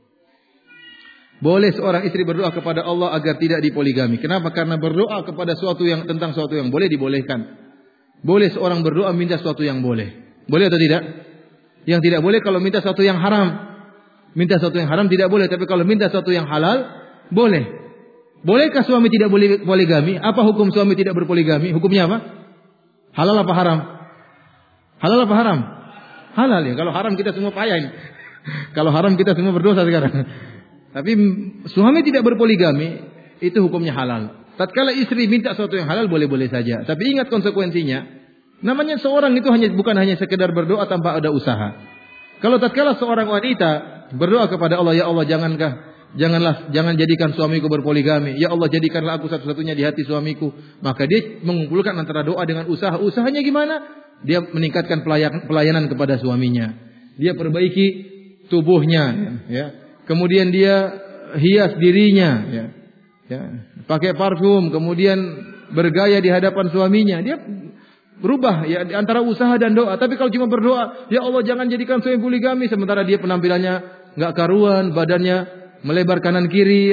Boleh seorang istri berdoa kepada Allah agar tidak dipoligami. Kenapa? Karena berdoa kepada tentang sesuatu yang boleh dibolehkan. Boleh seorang berdoa minta sesuatu yang boleh. Boleh atau tidak? Yang tidak boleh kalau minta sesuatu yang haram. Minta sesuatu yang haram tidak boleh. Tapi kalau minta sesuatu yang halal, boleh. Bolehkah suami tidak boleh poligami? Apa hukum suami tidak berpoligami? Hukumnya apa? Halal apa haram? Halal apa haram? Halal ya. Kalau haram kita semua payah ini. Kalau haram kita semua berdosa sekarang. Tapi suami tidak berpoligami, itu hukumnya halal. Tatkala istri minta sesuatu yang halal, boleh-boleh saja. Tapi ingat konsekuensinya. Namanya seorang itu bukan hanya sekedar berdoa tanpa ada usaha. Kalau tatkala seorang wanita berdoa kepada Allah, ya Allah jangan jadikan suamiku berpoligami. Ya Allah jadikanlah aku satu-satunya di hati suamiku. Maka dia mengumpulkan antara doa dengan usaha. Usahanya gimana? Dia meningkatkan pelayanan kepada suaminya. Dia perbaiki tubuhnya, ya. Kemudian dia hias dirinya, ya. Pakai parfum, kemudian bergaya di hadapan suaminya. Dia berubah ya antara usaha dan doa. Tapi kalau cuma berdoa, ya Allah jangan jadikan suami poligami, sementara dia penampilannya enggak karuan, badannya melebar kanan kiri.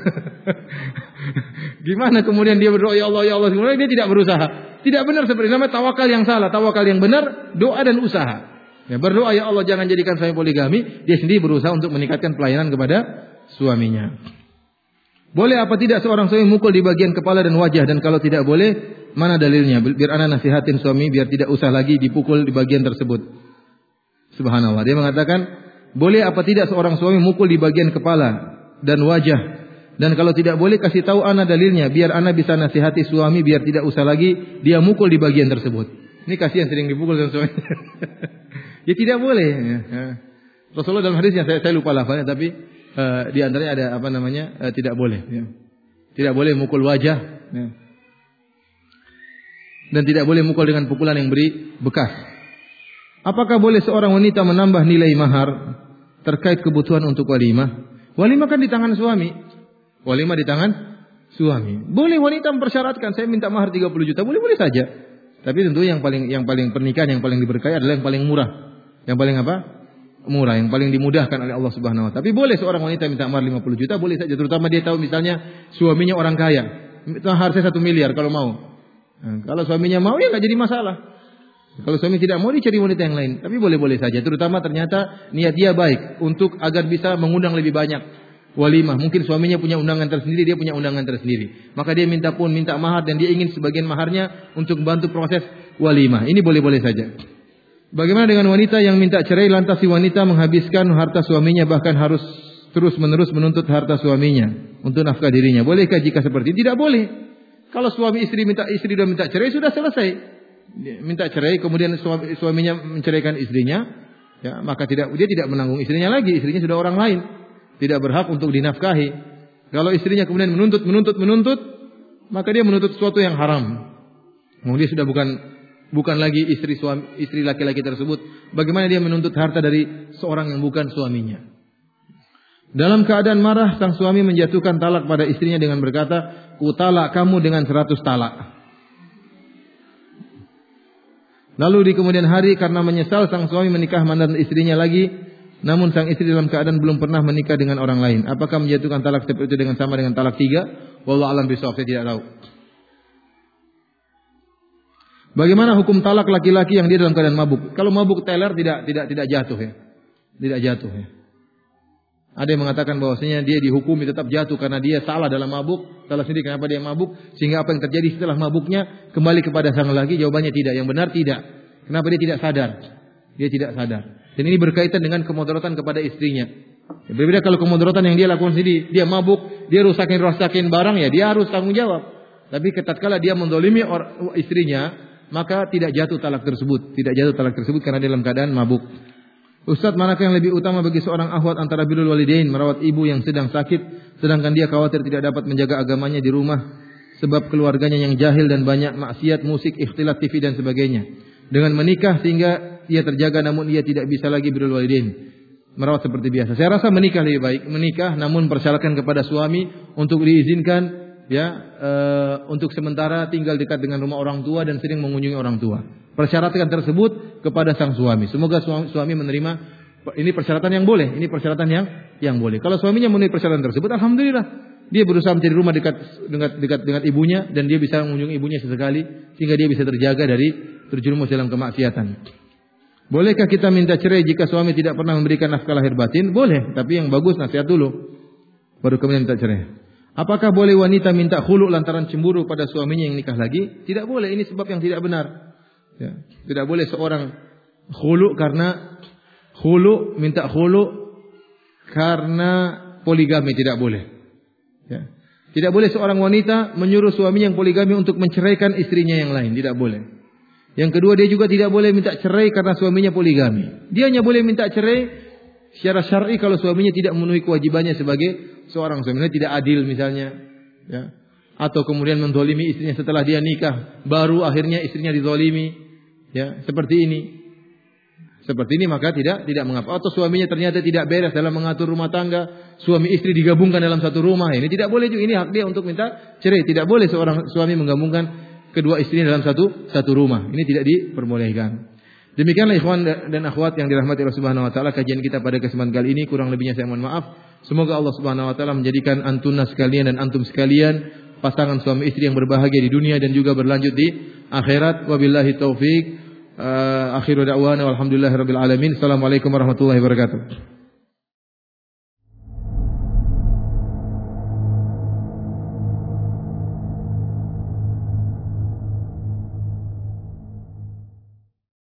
Gimana kemudian dia berdoa ya Allah, kemudian dia tidak berusaha. Tidak benar seperti namanya tawakal yang salah. Tawakal yang benar doa dan usaha. Ya, berdoa ya Allah jangan jadikan suami poligami, dia sendiri berusaha untuk meningkatkan pelayanan kepada suaminya. Boleh apa tidak seorang suami mukul di bagian kepala dan wajah, dan kalau tidak boleh, mana dalilnya? Biar ana nasihatin suami biar tidak usah lagi dipukul di bagian tersebut. Subhanallah. Dia mengatakan, boleh apa tidak seorang suami mukul di bagian kepala dan wajah, dan kalau tidak boleh kasih tahu ana dalilnya biar ana bisa nasihati suami biar tidak usah lagi dia mukul di bagian tersebut. Ini kasihan sering dipukul sama suami. Ya tidak boleh. Ya. Rasulullah dalam hadisnya saya lupa lafaznya, tapi di antaranya ada tidak boleh. Ya. Tidak boleh mukul wajah. Ya. Dan tidak boleh mukul dengan pukulan yang beri bekas. Apakah boleh seorang wanita menambah nilai mahar terkait kebutuhan untuk walimah? Walimah kan di tangan suami. Walimah di tangan suami. Boleh wanita mempersyaratkan saya minta mahar 30 juta, boleh saja. Tapi tentu yang paling pernikahan yang paling diberkahi adalah yang paling murah. Yang paling apa? murah, yang paling dimudahkan oleh Allah Subhanahu wa taala. Tapi boleh seorang wanita minta mahar 50 juta, boleh saja, terutama dia tahu misalnya suaminya orang kaya. Mahar saya 1 miliar kalau mau. Nah, kalau suaminya mau ya enggak jadi masalah. Kalau suami tidak mau dicari wanita yang lain, tapi boleh-boleh saja. Terutama ternyata niat dia baik untuk agar bisa mengundang lebih banyak walimah. Mungkin suaminya punya undangan tersendiri, dia punya undangan tersendiri. Maka dia minta mahar dan dia ingin sebagian maharnya untuk bantu proses walimah. Ini boleh-boleh saja. Bagaimana dengan wanita yang minta cerai lantas si wanita menghabiskan harta suaminya, bahkan harus terus-menerus menuntut harta suaminya untuk nafkah dirinya? Bolehkah jika seperti ini? Tidak boleh. Kalau istri sudah minta cerai, sudah selesai. Dia minta cerai, kemudian suaminya menceraikan istrinya, ya, maka dia tidak menanggung istrinya lagi. Istrinya sudah orang lain, tidak berhak untuk dinafkahi. Kalau istrinya kemudian menuntut, maka dia menuntut sesuatu yang haram. Dia sudah bukan lagi istri laki-laki tersebut. Bagaimana dia menuntut harta dari seorang yang bukan suaminya? Dalam keadaan marah, sang suami menjatuhkan talak pada istrinya dengan berkata, "Ku talak kamu dengan 100 talak." Lalu di kemudian hari karena menyesal, sang suami menikah mantan istrinya lagi, namun sang istri dalam keadaan belum pernah menikah dengan orang lain. Apakah menjatuhkan talak seperti itu sama dengan talak 3? Wallahu a'lam bishawab, saya tidak tahu. Bagaimana hukum talak laki-laki yang dia dalam keadaan mabuk? Kalau mabuk teler tidak jatuh ya. Tidak jatuh ya. Ada yang mengatakan bahwasanya dia dihukumi tetap jatuh karena dia salah dalam mabuk. Salah sendiri kenapa dia mabuk, sehingga apa yang terjadi setelah mabuknya kembali kepada sang laki? Jawabannya tidak. Yang benar tidak. Kenapa dia tidak sadar? Dia tidak sadar. Dan ini berkaitan dengan kemudaratan kepada istrinya. Berbeda kalau kemudaratan yang dia lakukan sendiri, dia mabuk, dia rusakin barang, ya dia harus tanggung jawab. Tapi tatkala dia menzalimi istrinya, maka tidak jatuh talak tersebut. Tidak jatuh talak tersebut karena dalam keadaan mabuk. Ustaz, manakah yang lebih utama bagi seorang akhwat antara birrul walidain, merawat ibu yang sedang sakit, sedangkan dia khawatir tidak dapat menjaga agamanya di rumah sebab keluarganya yang jahil dan banyak maksiat, musik, ikhtilat TV dan sebagainya. Dengan menikah sehingga ia terjaga namun ia tidak bisa lagi birrul walidain, merawat seperti biasa. Saya rasa menikah lebih baik. Menikah namun persyaratkan kepada suami untuk diizinkan untuk sementara tinggal dekat dengan rumah orang tua dan sering mengunjungi orang tua. Persyaratkan tersebut kepada sang suami. Semoga suami menerima. Ini persyaratan yang boleh. Ini persyaratan yang boleh. Kalau suaminya memenuhi persyaratan tersebut, alhamdulillah. Dia berusaha mencari rumah dekat dengan ibunya dan dia bisa mengunjungi ibunya sesekali sehingga dia bisa terjaga dari terjerumus dalam kemaksiatan. Bolehkah kita minta cerai jika suami tidak pernah memberikan nafkah lahir batin? Boleh, tapi yang bagus nasihat dulu, baru kemudian minta cerai. Apakah boleh wanita minta khulu lantaran cemburu pada suaminya yang nikah lagi? Tidak boleh, ini sebab yang tidak benar. Ya, tidak boleh seorang minta khulu karena poligami, tidak boleh. Ya. Tidak boleh seorang wanita menyuruh suaminya yang poligami untuk menceraikan istrinya yang lain, tidak boleh. Yang kedua, dia juga tidak boleh minta cerai karena suaminya poligami. Dia hanya boleh minta cerai secara syar'i kalau suaminya tidak memenuhi kewajibannya sebagai seorang suami, tidak adil misalnya, ya. Atau kemudian menzalimi istrinya setelah dia nikah, baru akhirnya istrinya dizalimi. Ya, seperti ini maka tidak mengapa. Atau suaminya ternyata tidak beres dalam mengatur rumah tangga, suami istri digabungkan dalam satu rumah, ini tidak boleh juga. Ini hak dia untuk minta cerai. Tidak boleh seorang suami menggabungkan kedua istrinya dalam satu rumah. Ini tidak diperbolehkan. Demikianlah ikhwan dan akhwat yang dirahmati Allah Subhanahu wa taala, kajian kita pada kesempatan kali ini. Kurang lebihnya saya mohon maaf. Semoga Allah Subhanahu wa taala menjadikan antunna sekalian dan antum sekalian pasangan suami istri yang berbahagia di dunia dan juga berlanjut di akhirat. Wabillahi taufik. Akhiru da'wana walhamdulillahirabbil alamin. Assalamualaikum warahmatullahi wabarakatuh.